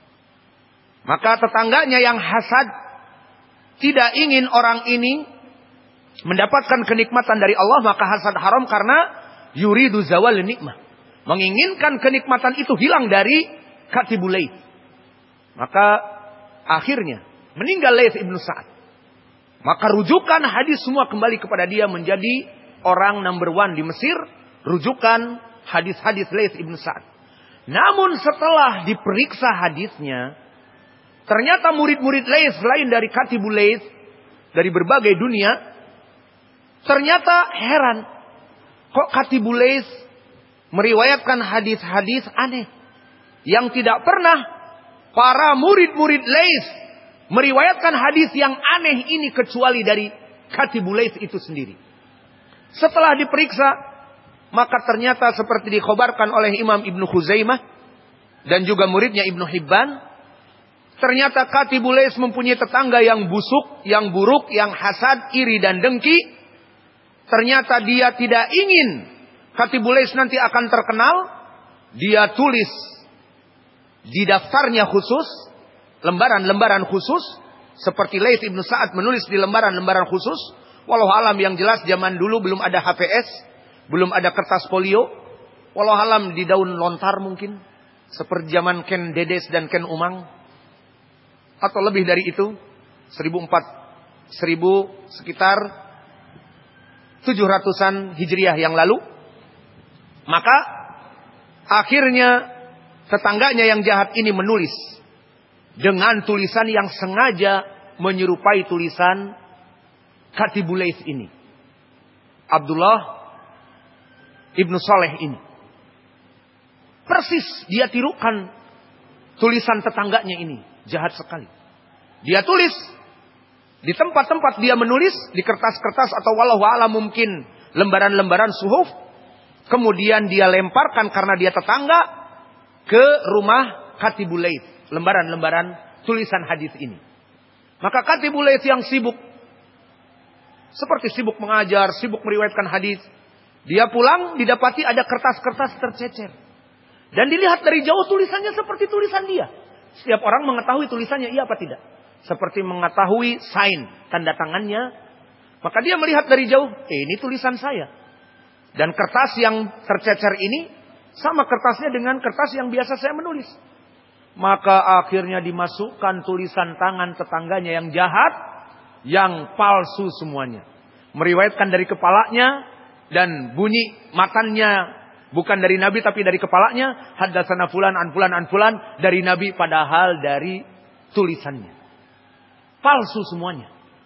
Maka tetangganya yang hasad tidak ingin orang ini mendapatkan kenikmatan dari Allah, maka hasad haram karena yuridu zawal nikmah, menginginkan kenikmatan itu hilang dari Katibul Laits. Maka akhirnya meninggal Laits Ibnu Sa'ad. Maka rujukan hadis semua kembali kepada dia, menjadi orang number one di Mesir, rujukan hadis-hadis Laits Ibnu Sa'ad. Namun setelah diperiksa hadisnya, ternyata murid-murid Laits lain dari Katibul Laits dari berbagai dunia ternyata heran, kok Katibul Laits meriwayatkan hadis-hadis aneh yang tidak pernah para murid-murid Laits meriwayatkan hadis yang aneh ini kecuali dari Katibul Laits itu sendiri. Setelah diperiksa, maka ternyata seperti dikhabarkan oleh Imam Ibnu Khuzaimah dan juga muridnya Ibnu Hibban, ternyata Katibul Laits mempunyai tetangga yang busuk, yang buruk, yang hasad, iri dan dengki. Ternyata dia tidak ingin Katibul Laits nanti akan terkenal. Dia tulis di daftarnya khusus, lembaran-lembaran khusus, seperti Laits Ibnu Sa'ad menulis di lembaran-lembaran khusus. Walau alam, yang jelas zaman dulu belum ada H P S, belum ada kertas folio. Walau alam di daun lontar mungkin, seperti zaman Ken Dedes dan Ken Umang, atau lebih dari itu, seribu empat seribu sekitar tujuh ratusan Hijriah yang lalu. Maka akhirnya tetangganya yang jahat ini menulis dengan tulisan yang sengaja menyerupai tulisan Katibul Laits ini, Abdullah Ibnu Saleh ini. Persis dia tirukan tulisan tetangganya ini, jahat sekali. Dia tulis di tempat-tempat dia menulis, di kertas-kertas atau walau alam mungkin lembaran-lembaran suhuf. Kemudian dia lemparkan karena dia tetangga ke rumah Katibul Laits, lembaran-lembaran tulisan hadis ini. Maka Katibul Laits yang sibuk, seperti sibuk mengajar, sibuk meriwayatkan hadis, dia pulang didapati ada kertas-kertas tercecer. Dan dilihat dari jauh tulisannya seperti tulisan dia. Setiap orang mengetahui tulisannya iya apa tidak. Seperti mengetahui sign, tanda tangannya. Maka dia melihat dari jauh, eh ini tulisan saya. Dan kertas yang tercecer ini sama kertasnya dengan kertas yang biasa saya menulis. Maka akhirnya dimasukkan tulisan tangan tetangganya yang jahat, yang palsu semuanya. Meriwayatkan dari kepalanya dan bunyi matannya bukan dari Nabi tapi dari kepalanya. Haddatsana fulan an fulan an fulan, dari Nabi padahal dari tulisannya. Palsu semuanya.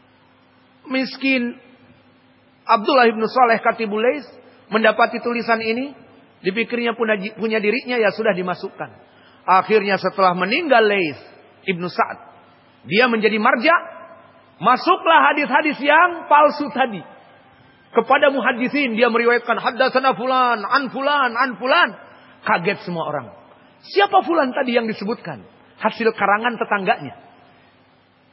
Miskin Abdullah Ibnu Saleh Katibul Laits mendapati tulisan ini, dipikirnya punya, punya dirinya, ya sudah dimasukkan. Akhirnya setelah meninggal Laits Ibnu Sa'ad, dia menjadi marja. Masuklah hadis-hadis yang palsu tadi. Kepada muhaddisin dia meriwayatkan haddatsana fulan an fulan an fulan. Kaget semua orang. Siapa fulan tadi yang disebutkan? Hasil karangan tetangganya.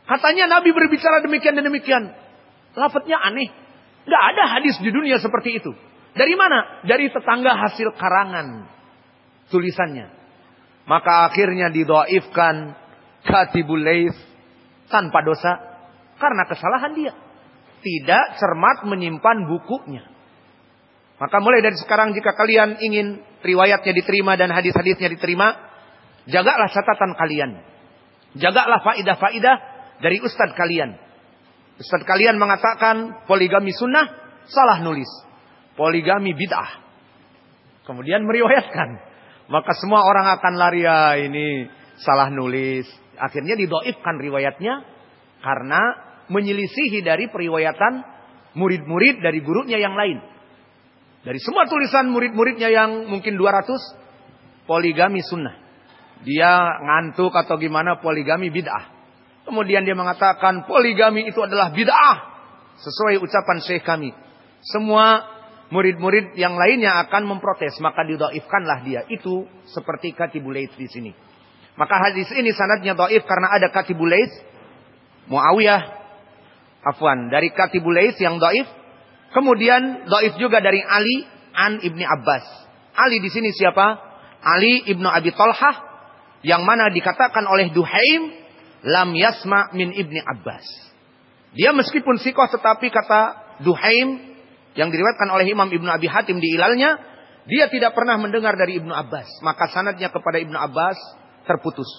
Katanya Nabi berbicara demikian dan demikian. Lafadznya aneh. Nggak ada hadis di dunia seperti itu. Dari mana? Dari tetangga hasil karangan tulisannya. Maka akhirnya didhaifkan Katibul Laits tanpa dosa karena kesalahan dia. Tidak cermat menyimpan bukunya. Maka mulai dari sekarang jika kalian ingin riwayatnya diterima dan hadis-hadisnya diterima, jagalah catatan kalian. Jagalah faidah-faidah dari ustadz kalian. Ustadz kalian mengatakan poligami sunnah, salah nulis. Poligami bid'ah. Kemudian meriwayatkan. Maka semua orang akan lari, ya ini salah nulis. Akhirnya didhaifkan riwayatnya karena menyelisihi dari periwayatan murid-murid dari gurunya yang lain. Dari semua tulisan murid-muridnya yang mungkin dua ratus, poligami sunnah. Dia ngantuk atau gimana, poligami bid'ah. Kemudian dia mengatakan poligami itu adalah bid'ah. Sesuai ucapan syekh kami. Semua murid-murid yang lainnya akan memprotes. Maka didhaifkanlah dia. Itu seperti Katibul Laits di sini. Maka hadis ini sanadnya dhaif karena ada Katibul Laits. Muawiyah. Afwan. Dari Katibul Laits yang dhaif. Kemudian dhaif juga dari Ali an Ibni Abbas. Ali di sini siapa? Ali ibnu Abi Thalhah. Yang mana dikatakan oleh Duhaim. Lam yasma min Ibni Abbas. Dia meskipun sikoh tetapi kata Duhaim yang diriwayatkan oleh Imam Ibnu Abi Hatim di ilalnya, dia tidak pernah mendengar dari Ibnu Abbas. Maka sanadnya kepada Ibnu Abbas terputus.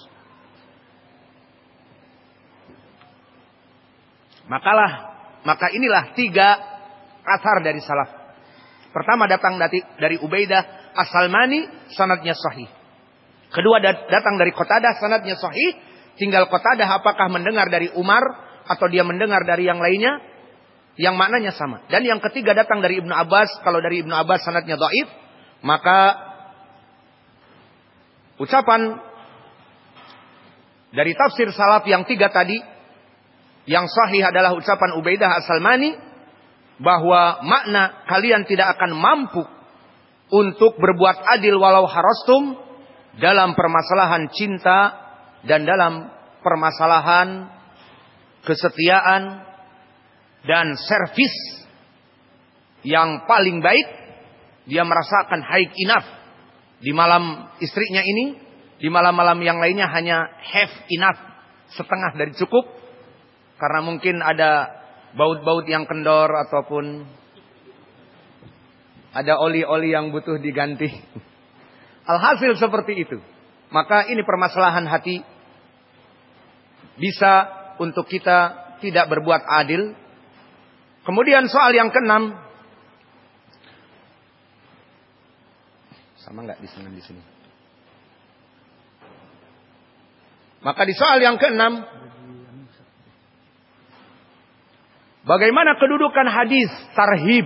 Makalah, maka inilah tiga athar dari salaf. Pertama datang dari, dari Ubaidah As-Salmani, sanadnya sahih. Kedua datang dari Qatadah, sanadnya sahih. Tinggal Qatadah apakah mendengar dari Umar atau dia mendengar dari yang lainnya, yang maknanya sama. Dan yang ketiga datang dari Ibnu Abbas. Kalau dari Ibnu Abbas sanadnya dhaif, maka ucapan dari tafsir salaf yang tiga tadi, yang sahih adalah ucapan Ubaidah As-Salmani, bahwa makna kalian tidak akan mampu untuk berbuat adil walau harastum dalam permasalahan cinta dan dalam permasalahan kesetiaan dan servis yang paling baik. Dia merasakan haid enough di malam istrinya ini, di malam-malam yang lainnya hanya have enough, setengah dari cukup, karena mungkin ada baut-baut yang kendor ataupun ada oli-oli yang butuh diganti. Alhasil seperti itu. Maka ini permasalahan hati. Bisa untuk kita tidak berbuat adil. Kemudian soal yang keenam. Sama nggak di sana di sini? Maka di soal yang keenam, bagaimana kedudukan hadis tarhib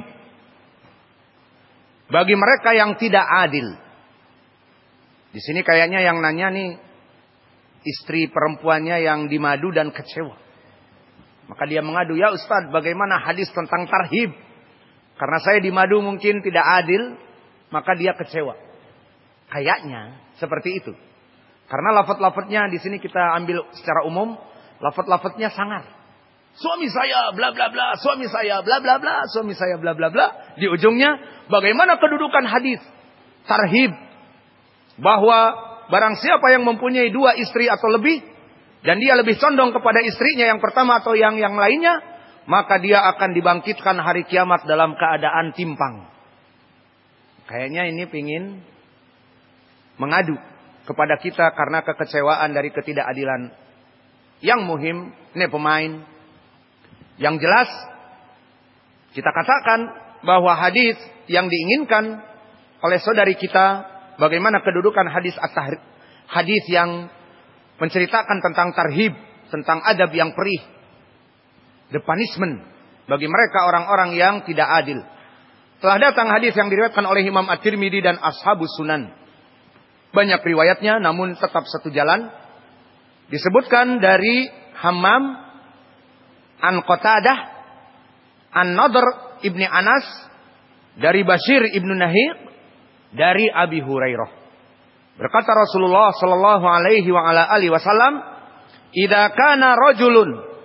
bagi mereka yang tidak adil? Di sini kayaknya yang nanya nih istri perempuannya yang dimadu dan kecewa. Maka dia mengadu, ya Ustadz, bagaimana hadis tentang tarhib? Karena saya dimadu mungkin tidak adil, maka dia kecewa. Kayaknya seperti itu. Karena lafaz-lafaznya di sini kita ambil secara umum, lafaz-lafaznya sangar. Suami saya bla bla bla, suami saya bla bla bla, suami saya bla bla bla. Di ujungnya, bagaimana kedudukan hadis tarhib? Bahwa barang siapa yang mempunyai dua istri atau lebih, dan dia lebih condong kepada istrinya yang pertama atau yang yang lainnya, maka dia akan dibangkitkan hari kiamat dalam keadaan timpang. Kayaknya ini pingin mengadu kepada kita karena kekecewaan dari ketidakadilan. Yang muhim, ini pemain. Yang jelas, kita katakan bahwa hadis yang diinginkan oleh saudari kita, bagaimana kedudukan hadis at-tahrib, hadis yang menceritakan tentang tarhib, tentang adab yang perih, the punishment bagi mereka orang-orang yang tidak adil. Telah datang hadis yang diriwayatkan oleh Imam At-Tirmidzi dan Ashabus Sunan. Banyak riwayatnya, namun tetap satu jalan. Disebutkan dari Hammam an Qatadah an Nadr ibni Anas, dari Bashir ibnu Nahir, dari Abi Hurairah. Berkata Rasulullah sallallahu alaihi wa ala alihi wasallam, "Idza kana rajulun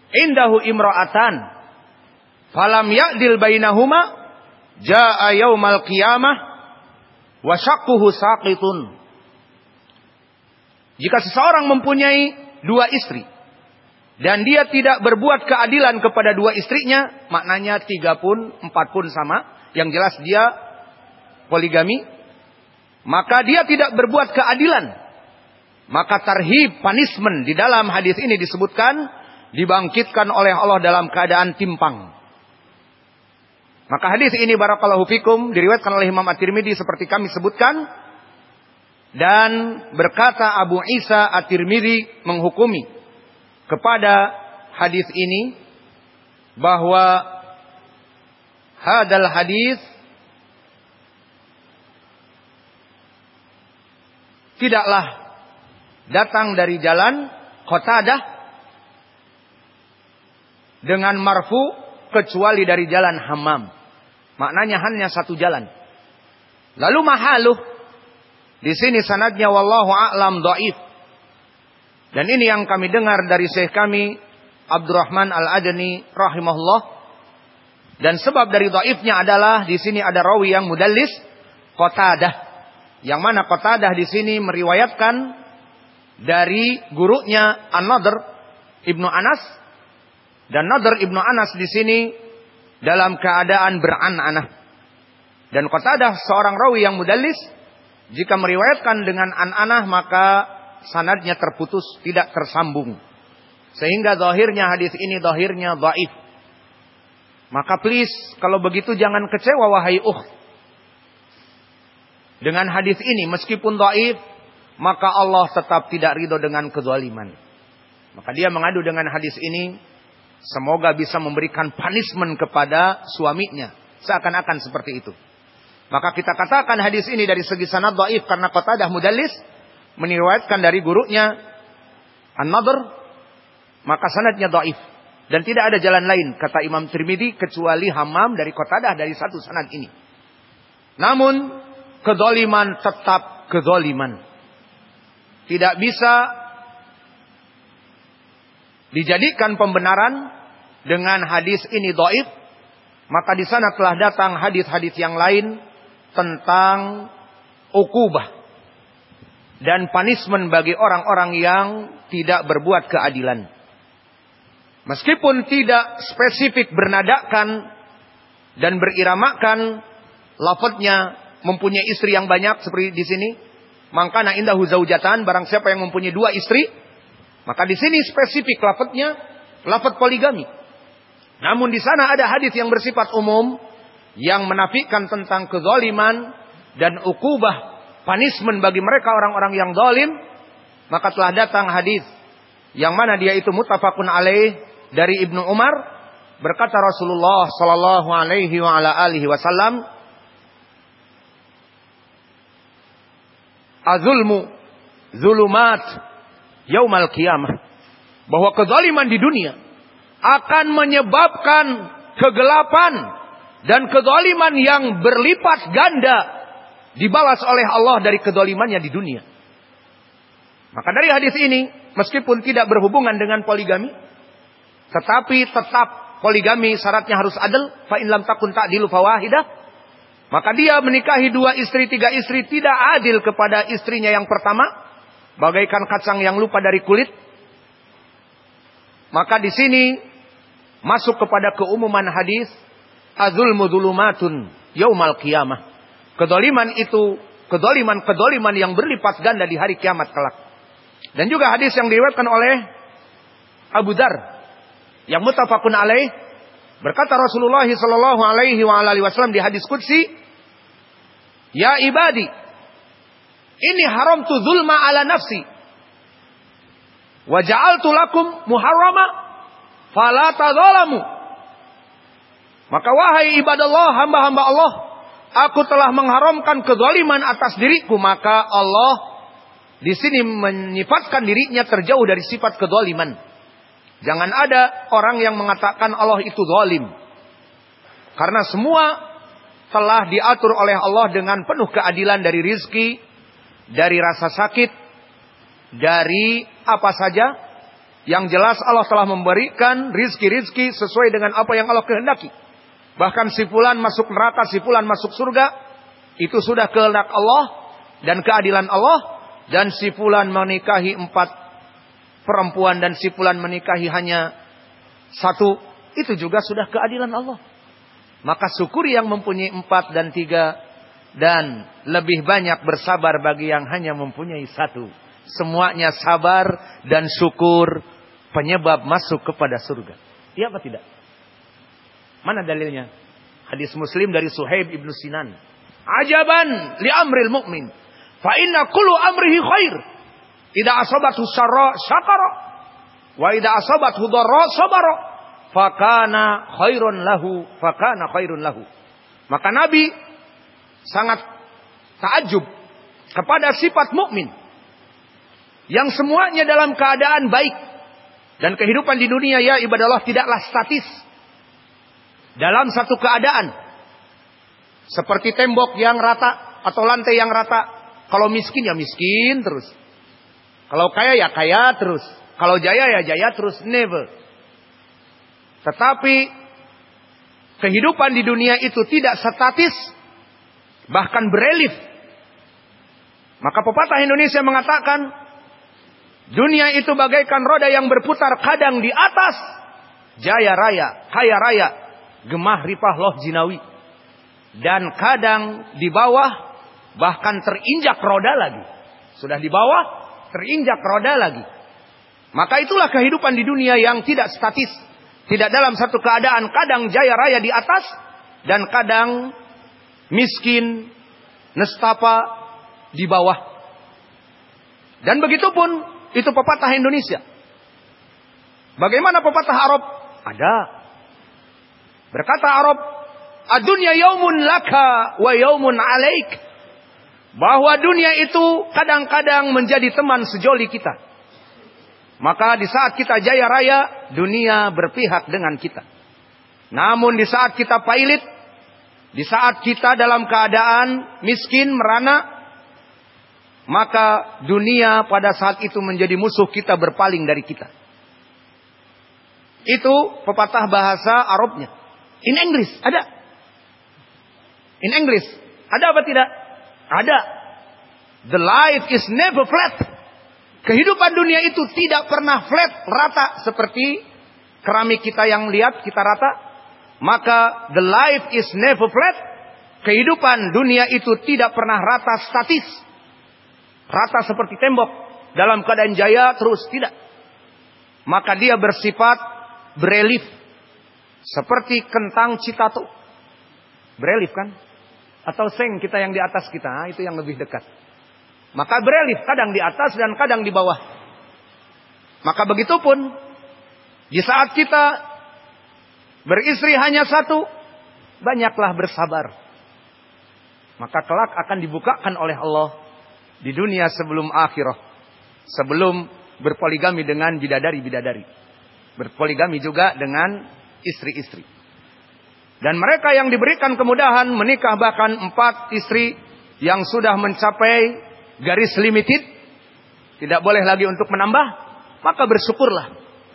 indahu imra'atan falam ya'dil bainahuma jaa'a yaumal qiyamah wa syaqquhu saqitun. Jika seseorang mempunyai dua istri dan dia tidak berbuat keadilan kepada dua istrinya, maknanya tiga pun, empat pun sama, yang jelas dia poligami, maka dia tidak berbuat keadilan. Maka tarhib, punishment di dalam hadis ini disebutkan dibangkitkan oleh Allah dalam keadaan timpang. Maka hadis ini barakallahu fikum diriwayatkan oleh Imam At-Tirmidzi seperti kami sebutkan, dan berkata Abu Isa At-Tirmidzi menghukumi kepada hadis ini bahwa hadal hadis tidaklah datang dari jalan Qatadah dengan marfu kecuali dari jalan Hammam. Maknanya hanya satu jalan. Lalu mahaluh di sini sanadnya wallahu a'lam dhaif. Dan ini yang kami dengar dari syekh kami Abdurrahman Al-Adani rahimahullah. Dan sebab dari dhaifnya adalah di sini ada rawi yang mudallis Qatadah. Yang mana Qatadah di sini meriwayatkan dari gurunya An-Nadr Ibnu Anas, dan Nadr Ibnu Anas di sini dalam keadaan beran'anah. Dan Qatadah seorang rawi yang mudallis, jika meriwayatkan dengan an'anah maka sanadnya terputus, tidak tersambung. Sehingga zahirnya hadis ini zahirnya dhaif. Maka please, kalau begitu jangan kecewa wahai ukh. Dengan hadis ini meskipun dhaif, maka Allah tetap tidak ridho dengan kezaliman. Maka dia mengadu dengan hadis ini, semoga bisa memberikan punishment kepada suaminya. Seakan-akan seperti itu. Maka kita katakan hadis ini dari segi sanad dhaif karena Qatadah mudallis meriwayatkan dari gurunya An-Nadr, maka sanadnya dhaif dan tidak ada jalan lain kata Imam Tirmidzi kecuali Hammam dari Qatadah dari satu sanad ini. Namun kezaliman tetap kezaliman. Tidak bisa dijadikan pembenaran dengan hadis ini dhaif, maka di sana telah datang hadis-hadis yang lain tentang ukubah dan punishment bagi orang-orang yang tidak berbuat keadilan. Meskipun tidak spesifik bernadakan dan beriramakan lafadznya mempunyai istri yang banyak seperti di sini, mangkana indahu zaujatan, barang siapa yang mempunyai dua istri, maka di sini spesifik lafadznya lafadz poligami. Namun di sana ada hadis yang bersifat umum yang menafikan tentang kezaliman dan ukubah punishment bagi mereka orang-orang yang zalim. Maka telah datang hadis yang mana dia itu muttafaqun alaih dari Ibnu Umar, berkata Rasulullah sallallahu alaihi wa ala alihi wasallam, azulmu zulumat yaumal qiyamah, bahwa kezaliman di dunia akan menyebabkan kegelapan dan kezaliman yang berlipat ganda dibalas oleh Allah dari kezalimannya di dunia. Maka dari hadis ini, meskipun tidak berhubungan dengan poligami, tetapi tetap poligami syaratnya harus adil. Fa in lam takun ta'dilu fawahidah. Maka dia menikahi dua istri, tiga istri, tidak adil kepada istrinya yang pertama, bagaikan kacang yang lupa dari kulit. Maka di sini masuk kepada keumuman hadis, azulmu dzulumatun yaumal qiyamah. Kedoliman itu, kedoliman-kedoliman yang berlipat ganda di hari kiamat kelak. Dan juga hadis yang diriwayatkan oleh Abu Dzar yang muttafaqun alaih, berkata Rasulullah sallallahu alaihi wa alihi wasallam di hadis qudsi, ya ibadi, ini haramtu zulma ala nafsi wa ja'altu lakum muharrama fala tadzalamu. Maka wahai ibadallah, hamba-hamba Allah, aku telah mengharamkan kezaliman atas diriku. Maka Allah di sini menyifatkan dirinya terjauh dari sifat kezaliman. Jangan ada orang yang mengatakan Allah itu zalim. Karena semua telah diatur oleh Allah dengan penuh keadilan, dari rizki, dari rasa sakit, dari apa saja. Yang jelas Allah telah memberikan rizki-rizki sesuai dengan apa yang Allah kehendaki. Bahkan si fulan masuk neraka, si fulan masuk surga, itu sudah kehendak Allah dan keadilan Allah. Dan si fulan menikahi empat perempuan dan si fulan menikahi hanya satu, itu juga sudah keadilan Allah. Maka syukuri yang mempunyai empat dan tiga, dan lebih banyak bersabar bagi yang hanya mempunyai satu. Semuanya sabar dan syukur penyebab masuk kepada surga. Iya apa tidak? Mana dalilnya? Hadis Muslim dari Suhaib ibnu Sinan. Ajaban li amril mu'min, fa inna kullu amrihi khair. Idza asabathu syarra syakara, wa idza asabathu dharra sabara, fa kana khairun lahu, fa kana khairun lahu. Maka Nabi sangat takjub kepada sifat mukmin yang semuanya dalam keadaan baik. Dan kehidupan di dunia ya ibadah Allah tidaklah statis dalam satu keadaan. Seperti tembok yang rata atau lantai yang rata. Kalau miskin ya miskin terus. Kalau kaya ya kaya terus. Kalau jaya ya jaya terus. Never. Tetapi kehidupan di dunia itu tidak statis, bahkan berelief. Maka pepatah Indonesia mengatakan, dunia itu bagaikan roda yang berputar, kadang di atas jaya raya, kaya raya, gemah ripah loh jinawi. Dan kadang di bawah bahkan terinjak roda lagi. Sudah di bawah terinjak roda lagi. Maka itulah kehidupan di dunia yang tidak statis. Tidak dalam satu keadaan, kadang jaya raya di atas dan kadang miskin, nestapa di bawah. Dan begitu pun itu pepatah Indonesia. Bagaimana pepatah Arab? Ada. Berkata Arab, "Ad-dunya yaumun laka wa yaumun alaik." Bahwa dunia itu kadang-kadang menjadi teman sejoli kita. Maka di saat kita jaya raya, dunia berpihak dengan kita. Namun di saat kita pailit, di saat kita dalam keadaan miskin, merana, maka dunia pada saat itu menjadi musuh kita, berpaling dari kita. Itu pepatah bahasa Arabnya. In English ada. In English ada apa tidak? Ada. The life is never flat. Kehidupan dunia itu tidak pernah flat, rata seperti keramik kita yang lihat kita rata. Maka the life is never flat. Kehidupan dunia itu tidak pernah rata, statis. Rata seperti tembok dalam keadaan jaya terus, tidak. Maka dia bersifat berelief seperti kentang citato. Berelief kan? Atau seng kita yang di atas kita, nah, itu yang lebih dekat. Maka berelief kadang di atas dan kadang di bawah. Maka begitu pun di saat kita beristri hanya satu, banyaklah bersabar. Maka kelak akan dibukakan oleh Allah di dunia sebelum akhirah. Sebelum berpoligami dengan bidadari-bidadari. Berpoligami juga dengan istri-istri. Dan mereka yang diberikan kemudahan menikah bahkan empat istri yang sudah mencapai garis limited, tidak boleh lagi untuk menambah, maka bersyukurlah.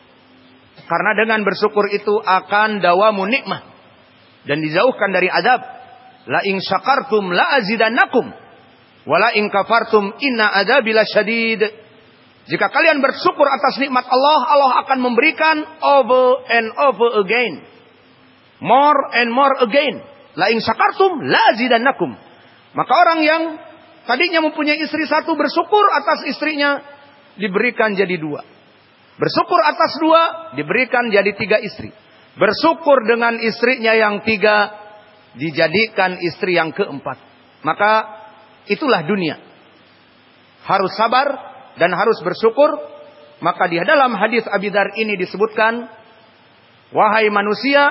Karena dengan bersyukur itu akan dawamu nikmah dan dijauhkan dari azab. La in syakartum la azidannakum wala in kafartum inna adzabi lasyadid. Jika kalian bersyukur atas nikmat Allah, Allah akan memberikan over and over again. More and more again. La in syakartum la azidannakum. Maka orang yang tadinya mempunyai istri satu bersyukur atas istrinya diberikan jadi dua. Bersyukur atas dua diberikan jadi tiga istri. Bersyukur dengan istrinya yang tiga dijadikan istri yang keempat. Maka itulah dunia. Harus sabar dan harus bersyukur. Maka di dalam hadis Abi Dzar ini disebutkan, wahai manusia,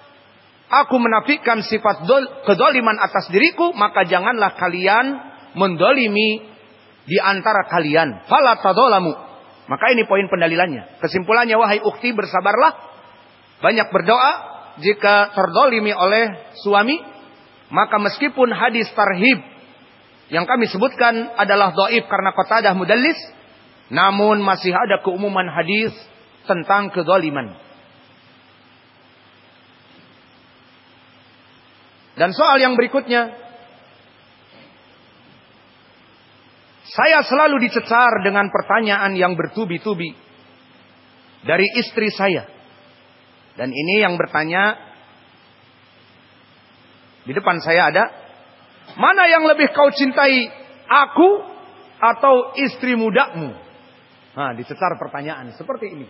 aku menafikan sifat kedoliman atas diriku, maka janganlah kalian mendolimi di antara kalian. Fala tadzalamu. Maka ini poin pendalilannya. Kesimpulannya, wahai ukhti, bersabarlah. Banyak berdoa jika terdolimi oleh suami. Maka meskipun hadis tarhib yang kami sebutkan adalah dhaif karena Qatadah mudallis, namun masih ada keumuman hadis tentang kezaliman. Dan soal yang berikutnya, saya selalu dicecar dengan pertanyaan yang bertubi-tubi dari istri saya. Dan ini yang bertanya di depan saya ada, mana yang lebih kau cintai, aku atau istri mudamu? Nah, dicecar pertanyaan seperti ini.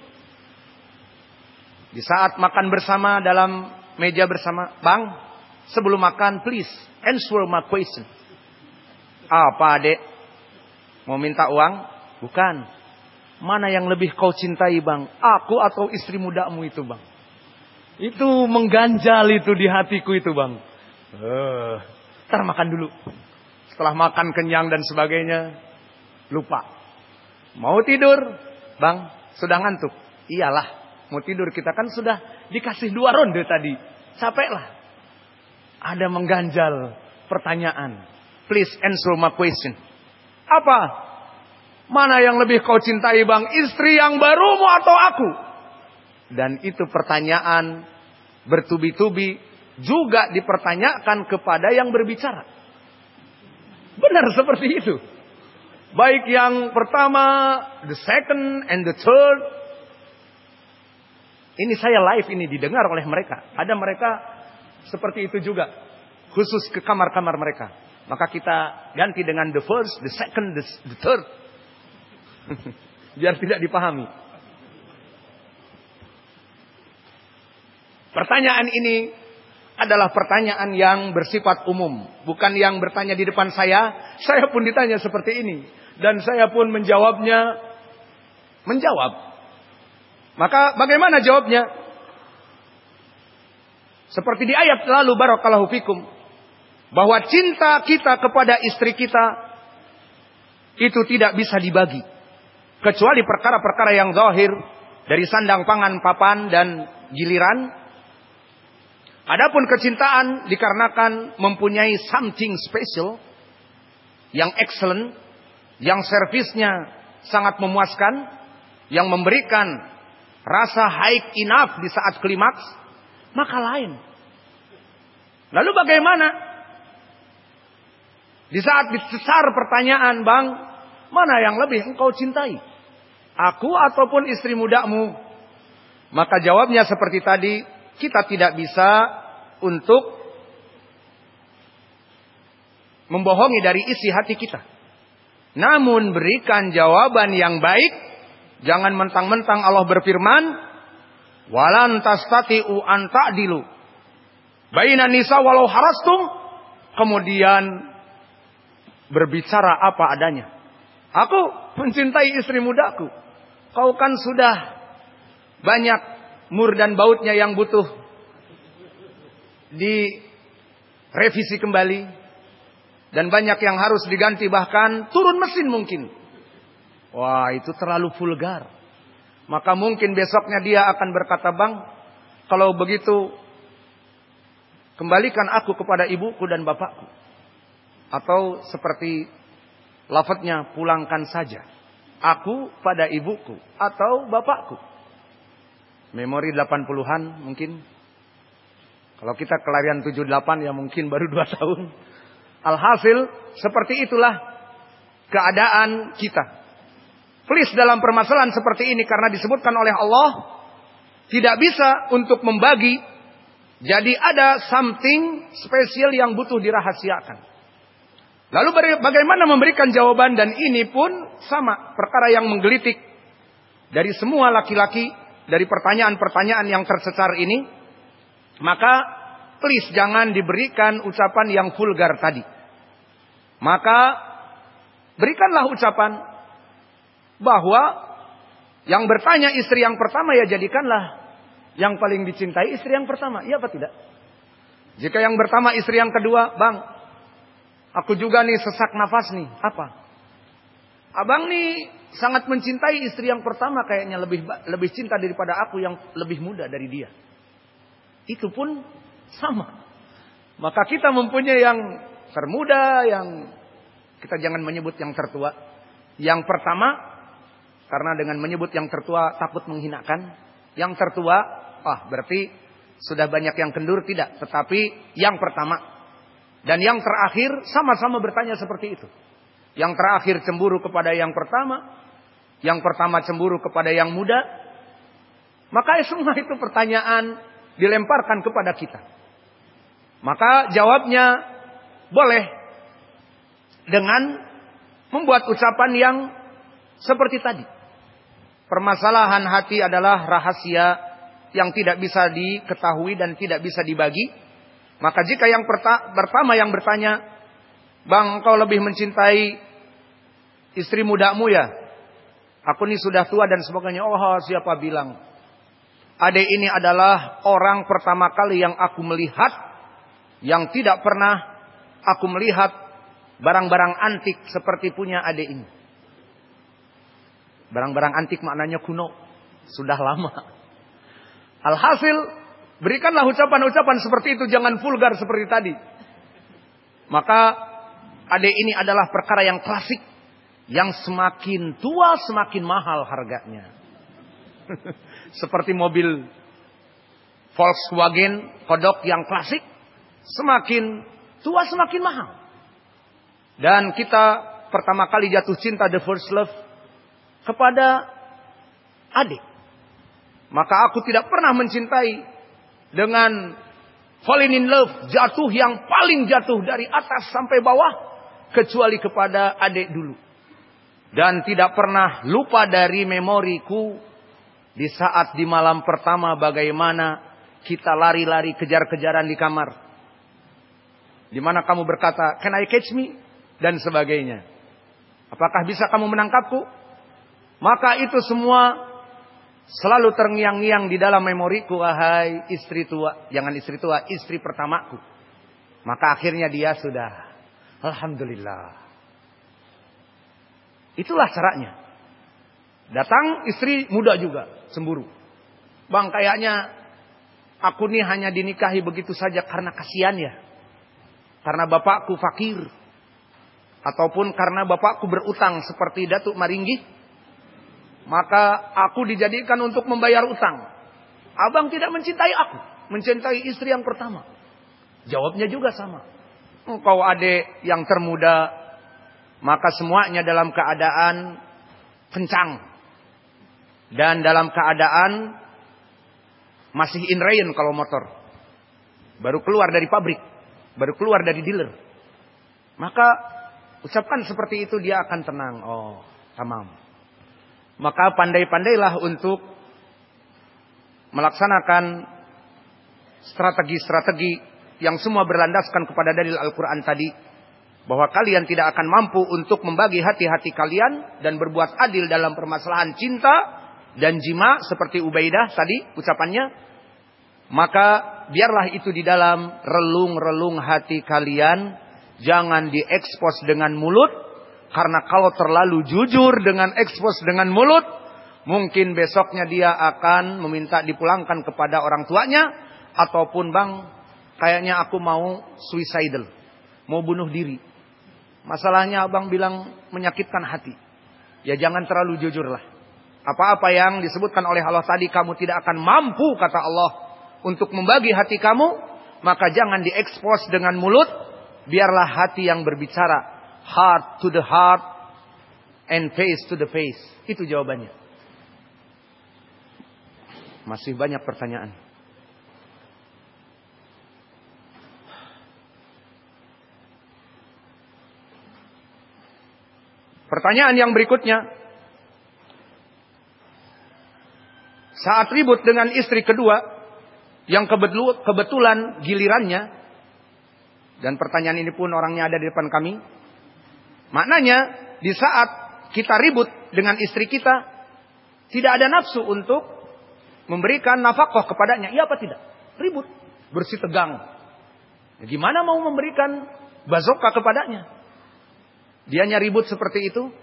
Di saat makan bersama dalam meja bersama, bang, sebelum makan please answer my question. Apa adek? Mau minta uang? Bukan. Mana yang lebih kau cintai bang? Aku atau istri mudamu itu bang? Itu mengganjal itu di hatiku itu bang. Uh, ntar makan dulu. Setelah makan kenyang dan sebagainya, lupa. Mau tidur? Bang, sudah ngantuk? Iyalah. Mau tidur kita kan sudah dikasih dua ronde tadi. Capek lah. Ada mengganjal pertanyaan. Please answer my question. Apa? Mana yang lebih kau cintai bang? Istri yang barumu atau aku? Dan itu pertanyaan bertubi-tubi juga dipertanyakan kepada yang berbicara. Benar seperti itu. Baik yang pertama, the second and the third. Ini saya live ini didengar oleh mereka. Ada mereka seperti itu juga. Khusus ke kamar-kamar mereka. Maka kita ganti dengan the first, the second, the, the third. Biar tidak dipahami. Pertanyaan ini adalah pertanyaan yang bersifat umum. Bukan yang bertanya di depan saya. Saya pun ditanya seperti ini. Dan saya pun menjawabnya. Menjawab. Maka bagaimana jawabnya? Seperti di ayat lalu, barakallahu fikum. Bahwa cinta kita kepada istri kita itu tidak bisa dibagi. Kecuali perkara-perkara yang zahir. Dari sandang, pangan, papan, dan giliran. Adapun kecintaan dikarenakan mempunyai something special. Yang excellent. Yang servisnya sangat memuaskan. Yang memberikan rasa high enough di saat klimaks. Maka lain. Lalu bagaimana? Di saat dicecar pertanyaan, bang, mana yang lebih engkau cintai? Aku ataupun istri mudamu? Maka jawabnya seperti tadi. Kita tidak bisa untuk membohongi dari isi hati kita. Namun berikan jawaban yang baik. Jangan mentang-mentang Allah berfirman, walan tastati'u an ta'dilu bainan nisa walau harastum. Kemudian berbicara apa adanya. Aku mencintai istri mudaku. Kau kan sudah banyak mur dan bautnya yang butuh direvisi kembali. Dan banyak yang harus diganti, bahkan turun mesin mungkin. Wah, itu terlalu vulgar. Maka mungkin besoknya dia akan berkata, bang, kalau begitu kembalikan aku kepada ibuku dan bapakku. Atau seperti lafadznya, pulangkan saja aku pada ibuku atau bapakku. Memori delapan puluhan mungkin. Kalau kita kelahiran tujuh puluh delapan ya mungkin baru dua tahun. Alhasil seperti itulah keadaan kita. Please dalam permasalahan seperti ini, karena disebutkan oleh Allah tidak bisa untuk membagi. Jadi ada something spesial yang butuh dirahasiakan. Lalu bagaimana memberikan jawaban? Dan ini pun sama, perkara yang menggelitik dari semua laki-laki, dari pertanyaan-pertanyaan yang tercecar ini. Maka please jangan diberikan ucapan yang vulgar tadi. Maka berikanlah ucapan bahwa yang bertanya istri yang pertama, ya jadikanlah yang paling dicintai istri yang pertama. Iya apa tidak? Jika yang pertama istri yang kedua, bang, aku juga nih sesak nafas nih. Apa? Abang nih sangat mencintai istri yang pertama, kayaknya lebih lebih cinta daripada aku yang lebih muda dari dia. Itu pun sama. Maka kita mempunyai yang termuda, yang kita jangan menyebut yang tertua. Yang pertama, Karena dengan menyebut yang tertua takut menghinakan. Yang tertua, ah berarti sudah banyak yang kendur, tidak. Tetapi yang pertama dan yang terakhir sama-sama bertanya seperti itu. Yang terakhir cemburu kepada yang pertama. Yang pertama cemburu kepada yang muda. Maka semua itu pertanyaan dilemparkan kepada kita. Maka jawabnya boleh dengan membuat ucapan yang seperti tadi. Permasalahan hati adalah rahasia yang tidak bisa diketahui dan tidak bisa dibagi. Maka jika yang pertama yang bertanya, "Bang, engkau lebih mencintai istri mudamu ya? Aku ini sudah tua dan sebagainya." Oh, siapa bilang? Adek ini adalah orang pertama kali yang aku melihat, yang tidak pernah aku melihat barang-barang antik seperti punya adek ini. Barang-barang antik maknanya kuno, sudah lama. Alhasil, berikanlah ucapan-ucapan seperti itu, jangan vulgar seperti tadi. Maka adek ini adalah perkara yang klasik, yang semakin tua semakin mahal harganya. Seperti mobil Volkswagen kodok yang klasik, semakin tua semakin mahal. Dan kita pertama kali jatuh cinta, the first love, kepada adik. Maka aku tidak pernah mencintai dengan falling in love, jatuh yang paling jatuh dari atas sampai bawah, kecuali kepada adik dulu. Dan tidak pernah lupa dari memoriku di saat di malam pertama bagaimana kita lari-lari kejar-kejaran di kamar. Di mana kamu berkata, "Can I catch me?" dan sebagainya. Apakah bisa kamu menangkapku? Maka itu semua selalu terngiang-ngiang di dalam memoriku. Wahai istri tua, jangan istri tua, istri pertamaku. Maka akhirnya dia sudah, alhamdulillah. Itulah caranya. Datang istri muda juga, cemburu. "Bang, kayaknya aku nih hanya dinikahi begitu saja karena kasihan ya. Karena bapakku fakir. Ataupun karena bapakku berutang seperti Datuk Maringgi. Maka aku dijadikan untuk membayar utang. Abang tidak mencintai aku, mencintai istri yang pertama." Jawabnya juga sama. Engkau adik yang termuda, maka semuanya dalam keadaan kencang. Dan dalam keadaan masih in rain kalau motor. Baru keluar dari pabrik. Baru keluar dari dealer. Maka ucapkan seperti itu, dia akan tenang. Oh, tamam. Maka pandai-pandailah untuk melaksanakan strategi-strategi yang semua berlandaskan kepada dalil Al-Quran tadi. Bahwa kalian tidak akan mampu untuk membagi hati-hati kalian dan berbuat adil dalam permasalahan cinta dan jima seperti Ubaidah tadi ucapannya. Maka biarlah itu di dalam relung-relung hati kalian. Jangan diekspos dengan mulut. Karena kalau terlalu jujur dengan ekspos dengan mulut, mungkin besoknya dia akan meminta dipulangkan kepada orang tuanya. Ataupun, "Bang, kayaknya aku mau suicidal, mau bunuh diri. Masalahnya abang bilang menyakitkan hati." Ya jangan terlalu jujurlah. Apa-apa yang disebutkan oleh Allah tadi kamu tidak akan mampu, kata Allah, untuk membagi hati kamu, maka jangan diekspos dengan mulut. Biarlah hati yang berbicara. Heart to the heart and face to the face. Itu jawabannya. Masih banyak pertanyaan. Pertanyaan yang berikutnya. Saat ribut dengan istri kedua, yang kebetulan gilirannya, dan pertanyaan ini pun orangnya ada di depan kami. Maknanya, di saat kita ribut dengan istri kita, tidak ada nafsu untuk memberikan nafkah kepadanya. Iya apa tidak? Ribut, bersih tegang. Ya, gimana mau memberikan bazooka kepadanya? Dianya ribut seperti itu.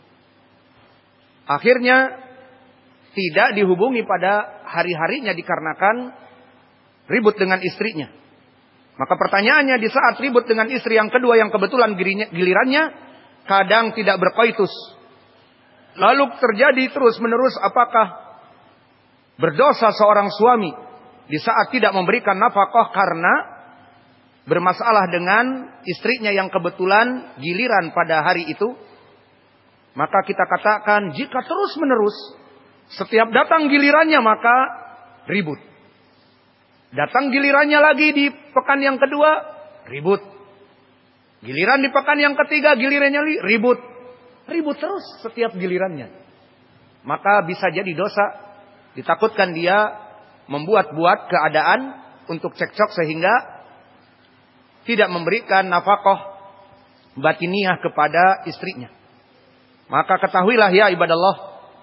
Akhirnya tidak dihubungi pada hari-harinya dikarenakan ribut dengan istrinya. Maka pertanyaannya, di saat ribut dengan istri yang kedua yang kebetulan gilirannya, kadang tidak berkoitus. Lalu terjadi terus menerus, apakah berdosa seorang suami di saat tidak memberikan nafkah karena bermasalah dengan istrinya yang kebetulan giliran pada hari itu? Maka kita katakan, jika terus menerus setiap datang gilirannya maka ribut. Datang gilirannya lagi di pekan yang kedua, ribut. Giliran di pekan yang ketiga, gilirannya ribut. Ribut terus setiap gilirannya. Maka bisa jadi dosa. Ditakutkan dia membuat-buat keadaan untuk cekcok sehingga tidak memberikan nafkah batiniah kepada istrinya. Maka ketahuilah ya ibadallah,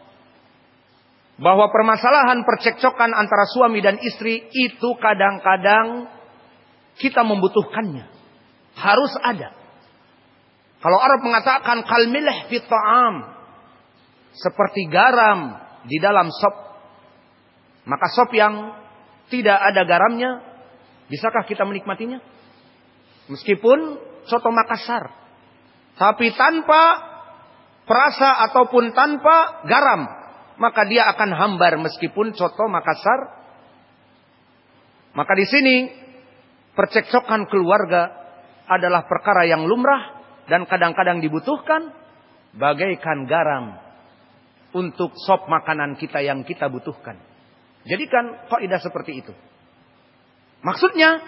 bahwa permasalahan percekcokan antara suami dan istri itu kadang-kadang kita membutuhkannya. Harus ada. Kalau Arab mengatakan kalmilh fit ta'am, seperti garam di dalam sop. Maka sop yang tidak ada garamnya, bisakah kita menikmatinya? Meskipun soto Makassar, tapi tanpa perasa ataupun tanpa garam, maka dia akan hambar meskipun soto Makassar. Maka di sini percekcokan keluarga adalah perkara yang lumrah dan kadang-kadang dibutuhkan bagaikan garam untuk sop makanan kita yang kita butuhkan. Jadikan kaidah seperti itu. Maksudnya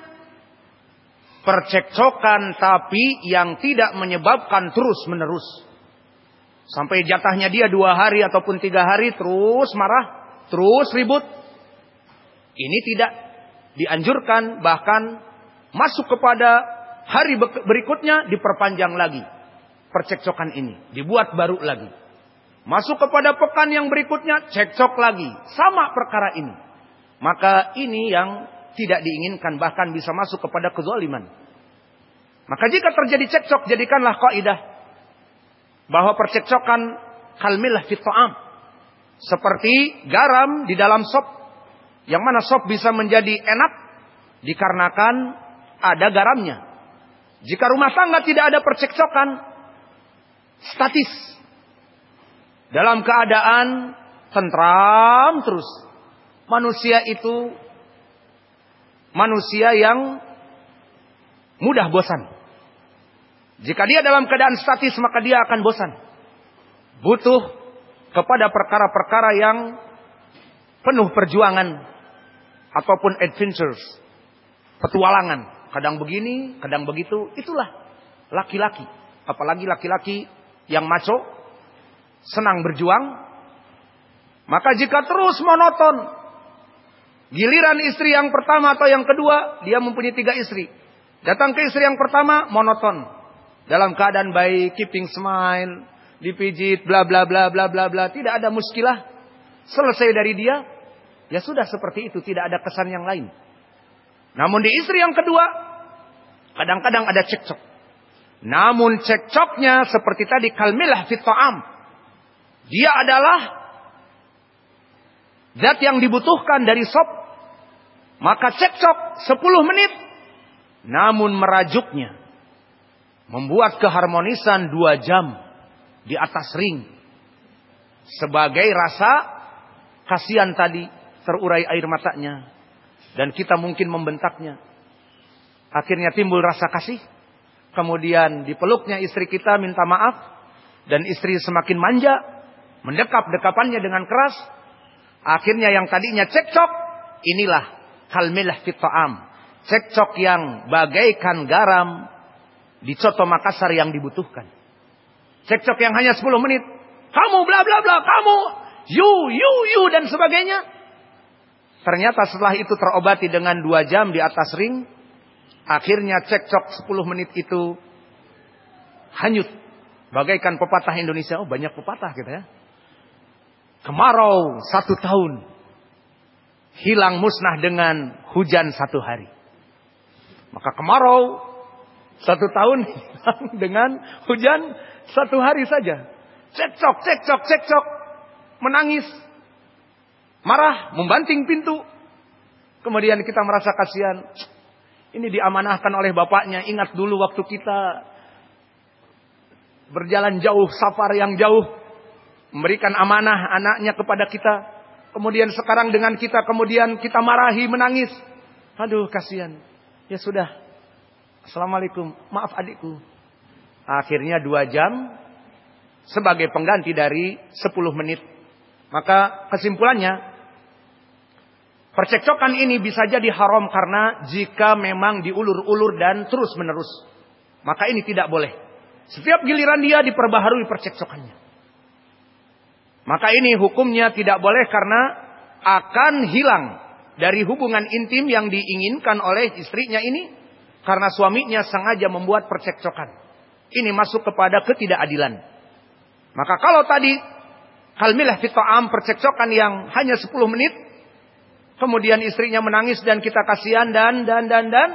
percekcokan tapi yang tidak menyebabkan terus-menerus. Sampai jatahnya dia dua hari ataupun tiga hari terus marah, terus ribut. Ini tidak dianjurkan, bahkan masuk kepada hari berikutnya diperpanjang lagi. Percekcokan ini dibuat baru lagi. Masuk kepada pekan yang berikutnya cekcok lagi. Sama perkara ini. Maka ini yang tidak diinginkan, bahkan bisa masuk kepada kezaliman. Maka jika terjadi cekcok, jadikanlah kaidah bahwa percekcokan kalmilah fit ta'am, seperti garam di dalam sop, yang mana sop bisa menjadi enak dikarenakan ada garamnya. Jika rumah tangga tidak ada percekcokan, statis, dalam keadaan tentram terus, manusia itu manusia yang mudah bosan. Jika dia dalam keadaan statis, maka dia akan bosan. Butuh kepada perkara-perkara yang penuh perjuangan ataupun adventures, petualangan. Kadang begini, kadang begitu. Itulah laki-laki. Apalagi laki-laki yang maco, senang berjuang. Maka jika terus monoton, giliran istri yang pertama atau yang kedua, dia mempunyai tiga istri. Datang ke istri yang pertama, monoton. Dalam keadaan baik, keeping smile, dipijit, bla bla bla bla bla bla. Tidak ada muskilah. Selesai dari dia, ya sudah seperti itu. Tidak ada kesan yang lain. Namun di istri yang kedua, kadang-kadang ada cekcok. Namun cekcoknya seperti tadi, kalmilah fit ta'am. Dia adalah zat yang dibutuhkan dari sop. Maka cekcok sepuluh menit. Namun merajuknya, membuat keharmonisan dua jam di atas ring. Sebagai rasa kasihan tadi, terurai air matanya. Dan kita mungkin membentaknya. Akhirnya timbul rasa kasih. Kemudian dipeluknya istri kita minta maaf. Dan istri semakin manja. Mendekap-dekapannya dengan keras. Akhirnya yang tadinya cekcok. Inilah kalmilah fit ta'am. Cekcok yang bagaikan garam di coto Makassar yang dibutuhkan. Cekcok yang hanya sepuluh menit. Kamu bla bla bla. Kamu. You, you, you. Dan sebagainya. Ternyata setelah itu terobati dengan dua jam di atas ring. Akhirnya cekcok sepuluh menit itu hanyut. Bagaikan pepatah Indonesia. Oh, banyak pepatah gitu ya. Kemarau satu tahun, hilang musnah dengan hujan satu hari. Maka kemarau satu tahun hilang dengan hujan satu hari saja. Cekcok, cekcok, cekcok. Menangis. Marah, membanting pintu. Kemudian kita merasa kasihan. Ini diamanahkan oleh bapaknya. Ingat dulu waktu kita berjalan jauh, safar yang jauh. memberikan amanah anaknya kepada kita. Kemudian sekarang dengan kita, kemudian kita marahi, menangis. Aduh, kasihan. Ya sudah. Assalamualaikum. Maaf adikku. Akhirnya dua jam sebagai pengganti dari sepuluh menit. Maka kesimpulannya, percekcokan ini bisa jadi haram karena jika memang diulur-ulur dan terus menerus. Maka ini tidak boleh. Setiap giliran dia diperbaharui percekcokannya. Maka ini hukumnya tidak boleh karena akan hilang dari hubungan intim yang diinginkan oleh istrinya ini. Karena suaminya sengaja membuat percekcokan. Ini masuk kepada ketidakadilan. Maka kalau tadi kalmilah fit ta'am, percekcokan yang hanya sepuluh menit. Kemudian istrinya menangis dan kita kasihan dan dan dan dan.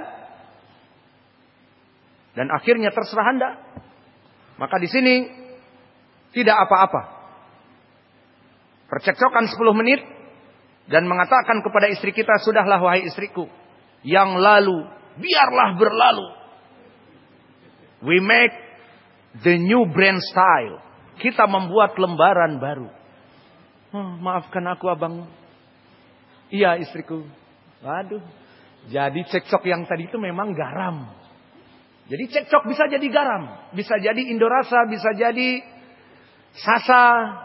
Dan akhirnya terserah Anda. Maka di sini tidak apa-apa. Percekcokan sepuluh menit dan mengatakan kepada istri kita, sudahlah wahai istriku, yang lalu biarlah berlalu. We make the new brand style. Kita membuat lembaran baru. Oh, maafkan aku abang. Iya istriku. Waduh. Jadi cekcok yang tadi itu memang garam. Jadi cekcok bisa jadi garam. Bisa jadi indorasa. Bisa jadi sasa.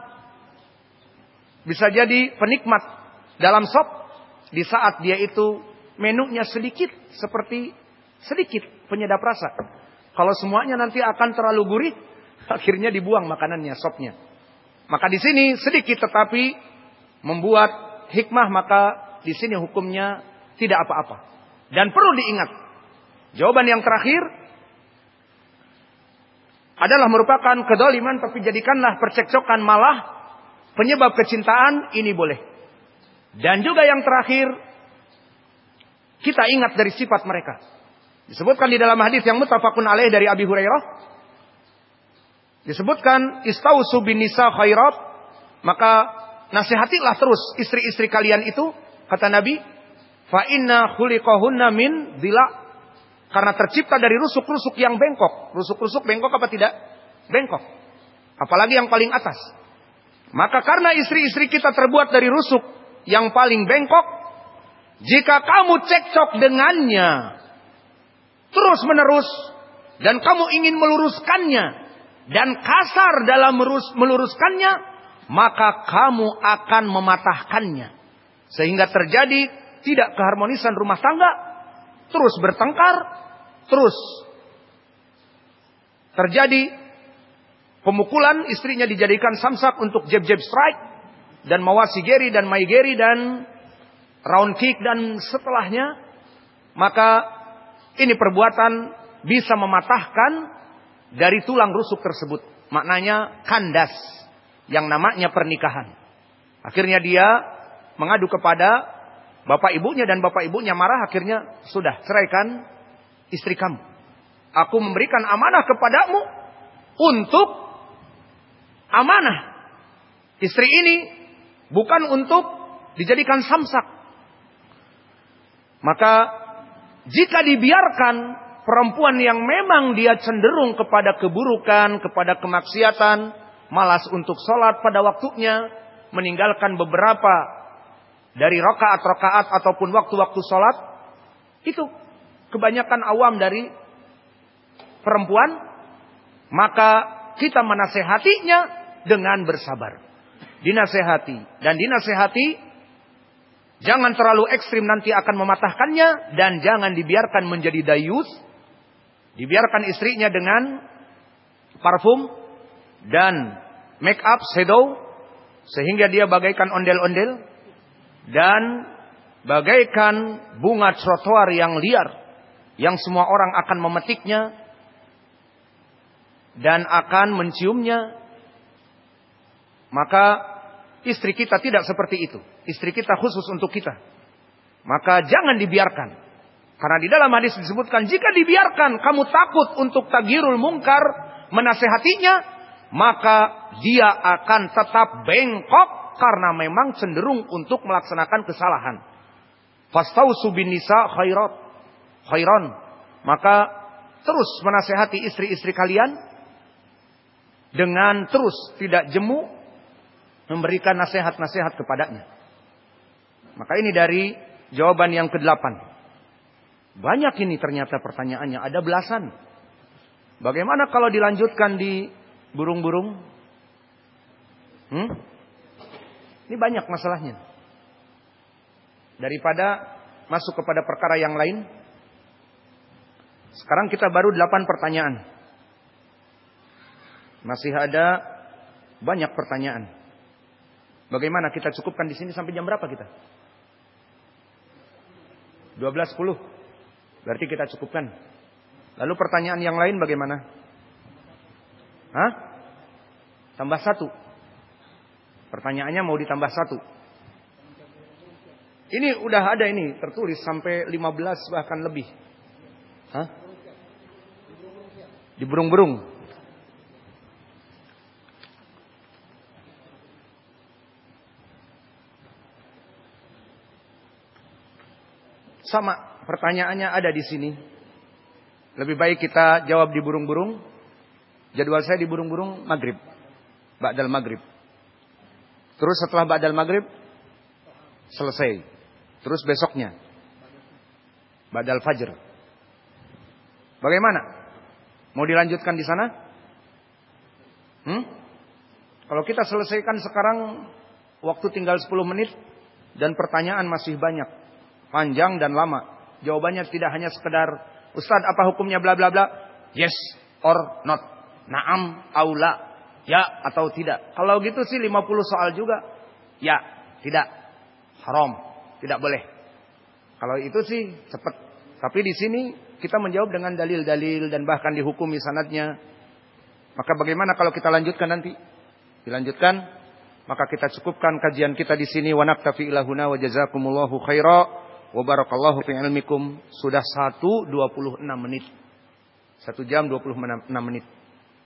Bisa jadi penikmat dalam sop. Di saat dia itu menunya sedikit. Seperti sedikit penyedap rasa. Kalau semuanya nanti akan terlalu gurih. Akhirnya dibuang makanannya, sopnya. Maka di sini sedikit tetapi membuat hikmah. Maka di sini hukumnya tidak apa-apa. Dan perlu diingat. Jawaban yang terakhir adalah merupakan kedoliman. Tapi jadikanlah percekcokan malah penyebab kecintaan, ini boleh. Dan juga yang terakhir, kita ingat dari sifat mereka. Disebutkan di dalam hadis yang muttafaqun alaih dari Abi Hurairah. Disebutkan istausu bin nisa khairat. Maka nasihatilah terus istri-istri kalian itu. Kata Nabi, fa inna khuliqahunna min dhila. Karena tercipta dari rusuk-rusuk yang bengkok. Rusuk-rusuk bengkok apa tidak? Bengkok. Apalagi yang paling atas. Maka karena istri-istri kita terbuat dari rusuk yang paling bengkok, jika kamu cekcok dengannya terus menerus dan kamu ingin meluruskannya dan kasar dalam meluruskannya, maka kamu akan mematahkannya. Sehingga terjadi tidak keharmonisan rumah tangga, terus bertengkar, terus terjadi pemukulan, istrinya dijadikan samsak untuk jab-jab strike. Dan mawasigeri dan maigeri dan round kick dan setelahnya. Maka ini perbuatan bisa mematahkan dari tulang rusuk tersebut. Maknanya kandas. Yang namanya pernikahan. Akhirnya dia mengadu kepada bapak ibunya. Dan bapak ibunya marah. Akhirnya sudah ceraikan istri kamu. Aku memberikan amanah kepadamu untuk amanah. Istri ini bukan untuk dijadikan samsak. Maka jika dibiarkan perempuan yang memang dia cenderung kepada keburukan, kepada kemaksiatan, malas untuk sholat pada waktunya, meninggalkan beberapa dari rakaat-rakaat ataupun waktu-waktu sholat, itu kebanyakan awam dari perempuan, maka kita menasehatinya dengan bersabar. Dinasehati dan dinasehati, jangan terlalu ekstrim nanti akan mematahkannya, dan jangan dibiarkan menjadi dayus. Dibiarkan istrinya dengan parfum dan make up, shadow, sehingga dia bagaikan ondel-ondel dan bagaikan bunga trotoar yang liar, yang semua orang akan memetiknya dan akan menciumnya. Maka istri kita tidak seperti itu. Istri kita khusus untuk kita. Maka jangan dibiarkan. Karena di dalam hadis disebutkan, jika dibiarkan kamu takut untuk taghyirul mungkar, menasehatinya, maka dia akan tetap bengkok karena memang cenderung untuk melaksanakan kesalahan. Fastausu bin nisa khairat. Khairan. Maka terus menasehati istri-istri kalian dengan terus tidak jemu, memberikan nasihat-nasihat kepadanya. Maka ini dari jawaban yang kedelapan. Banyak ini ternyata pertanyaannya, ada belasan. Bagaimana kalau dilanjutkan di burung-burung? Hmm? Ini banyak masalahnya. Daripada masuk kepada perkara yang lain. Sekarang kita baru delapan pertanyaan. Masih ada banyak pertanyaan. Bagaimana kita cukupkan di sini sampai jam berapa kita? dua belas sepuluh. Berarti kita cukupkan. Lalu pertanyaan yang lain bagaimana? Hah? Tambah satu. Pertanyaannya mau ditambah satu. Ini udah ada ini tertulis sampai lima belas bahkan lebih. Hah? Di burung-burung. Sama, pertanyaannya ada di sini. Lebih baik kita jawab di burung-burung. Jadwal saya di burung-burung maghrib. Ba'dal maghrib. Terus setelah ba'dal maghrib selesai. Terus besoknya ba'dal fajr. Bagaimana? Mau dilanjutkan di sana? Hmm? Kalau kita selesaikan sekarang, waktu tinggal sepuluh menit dan pertanyaan masih banyak, panjang dan lama. Jawabannya tidak hanya sekedar, Ustaz apa hukumnya bla bla bla? Yes or not. Naam, aula, ya atau tidak. Kalau gitu sih lima puluh soal juga. Ya, tidak. Haram, tidak boleh. Kalau itu sih cepat. Tapi di sini kita menjawab dengan dalil-dalil dan bahkan dihukumi sanadnya. Maka bagaimana kalau kita lanjutkan nanti? Dilanjutkan, maka kita cukupkan kajian kita di sini. Wa naktafi ilahuna wa jazakumullahu khaira wa barakallahu fi ilmikum. Sudah satu dua puluh enam menit. satu jam dua puluh enam menit.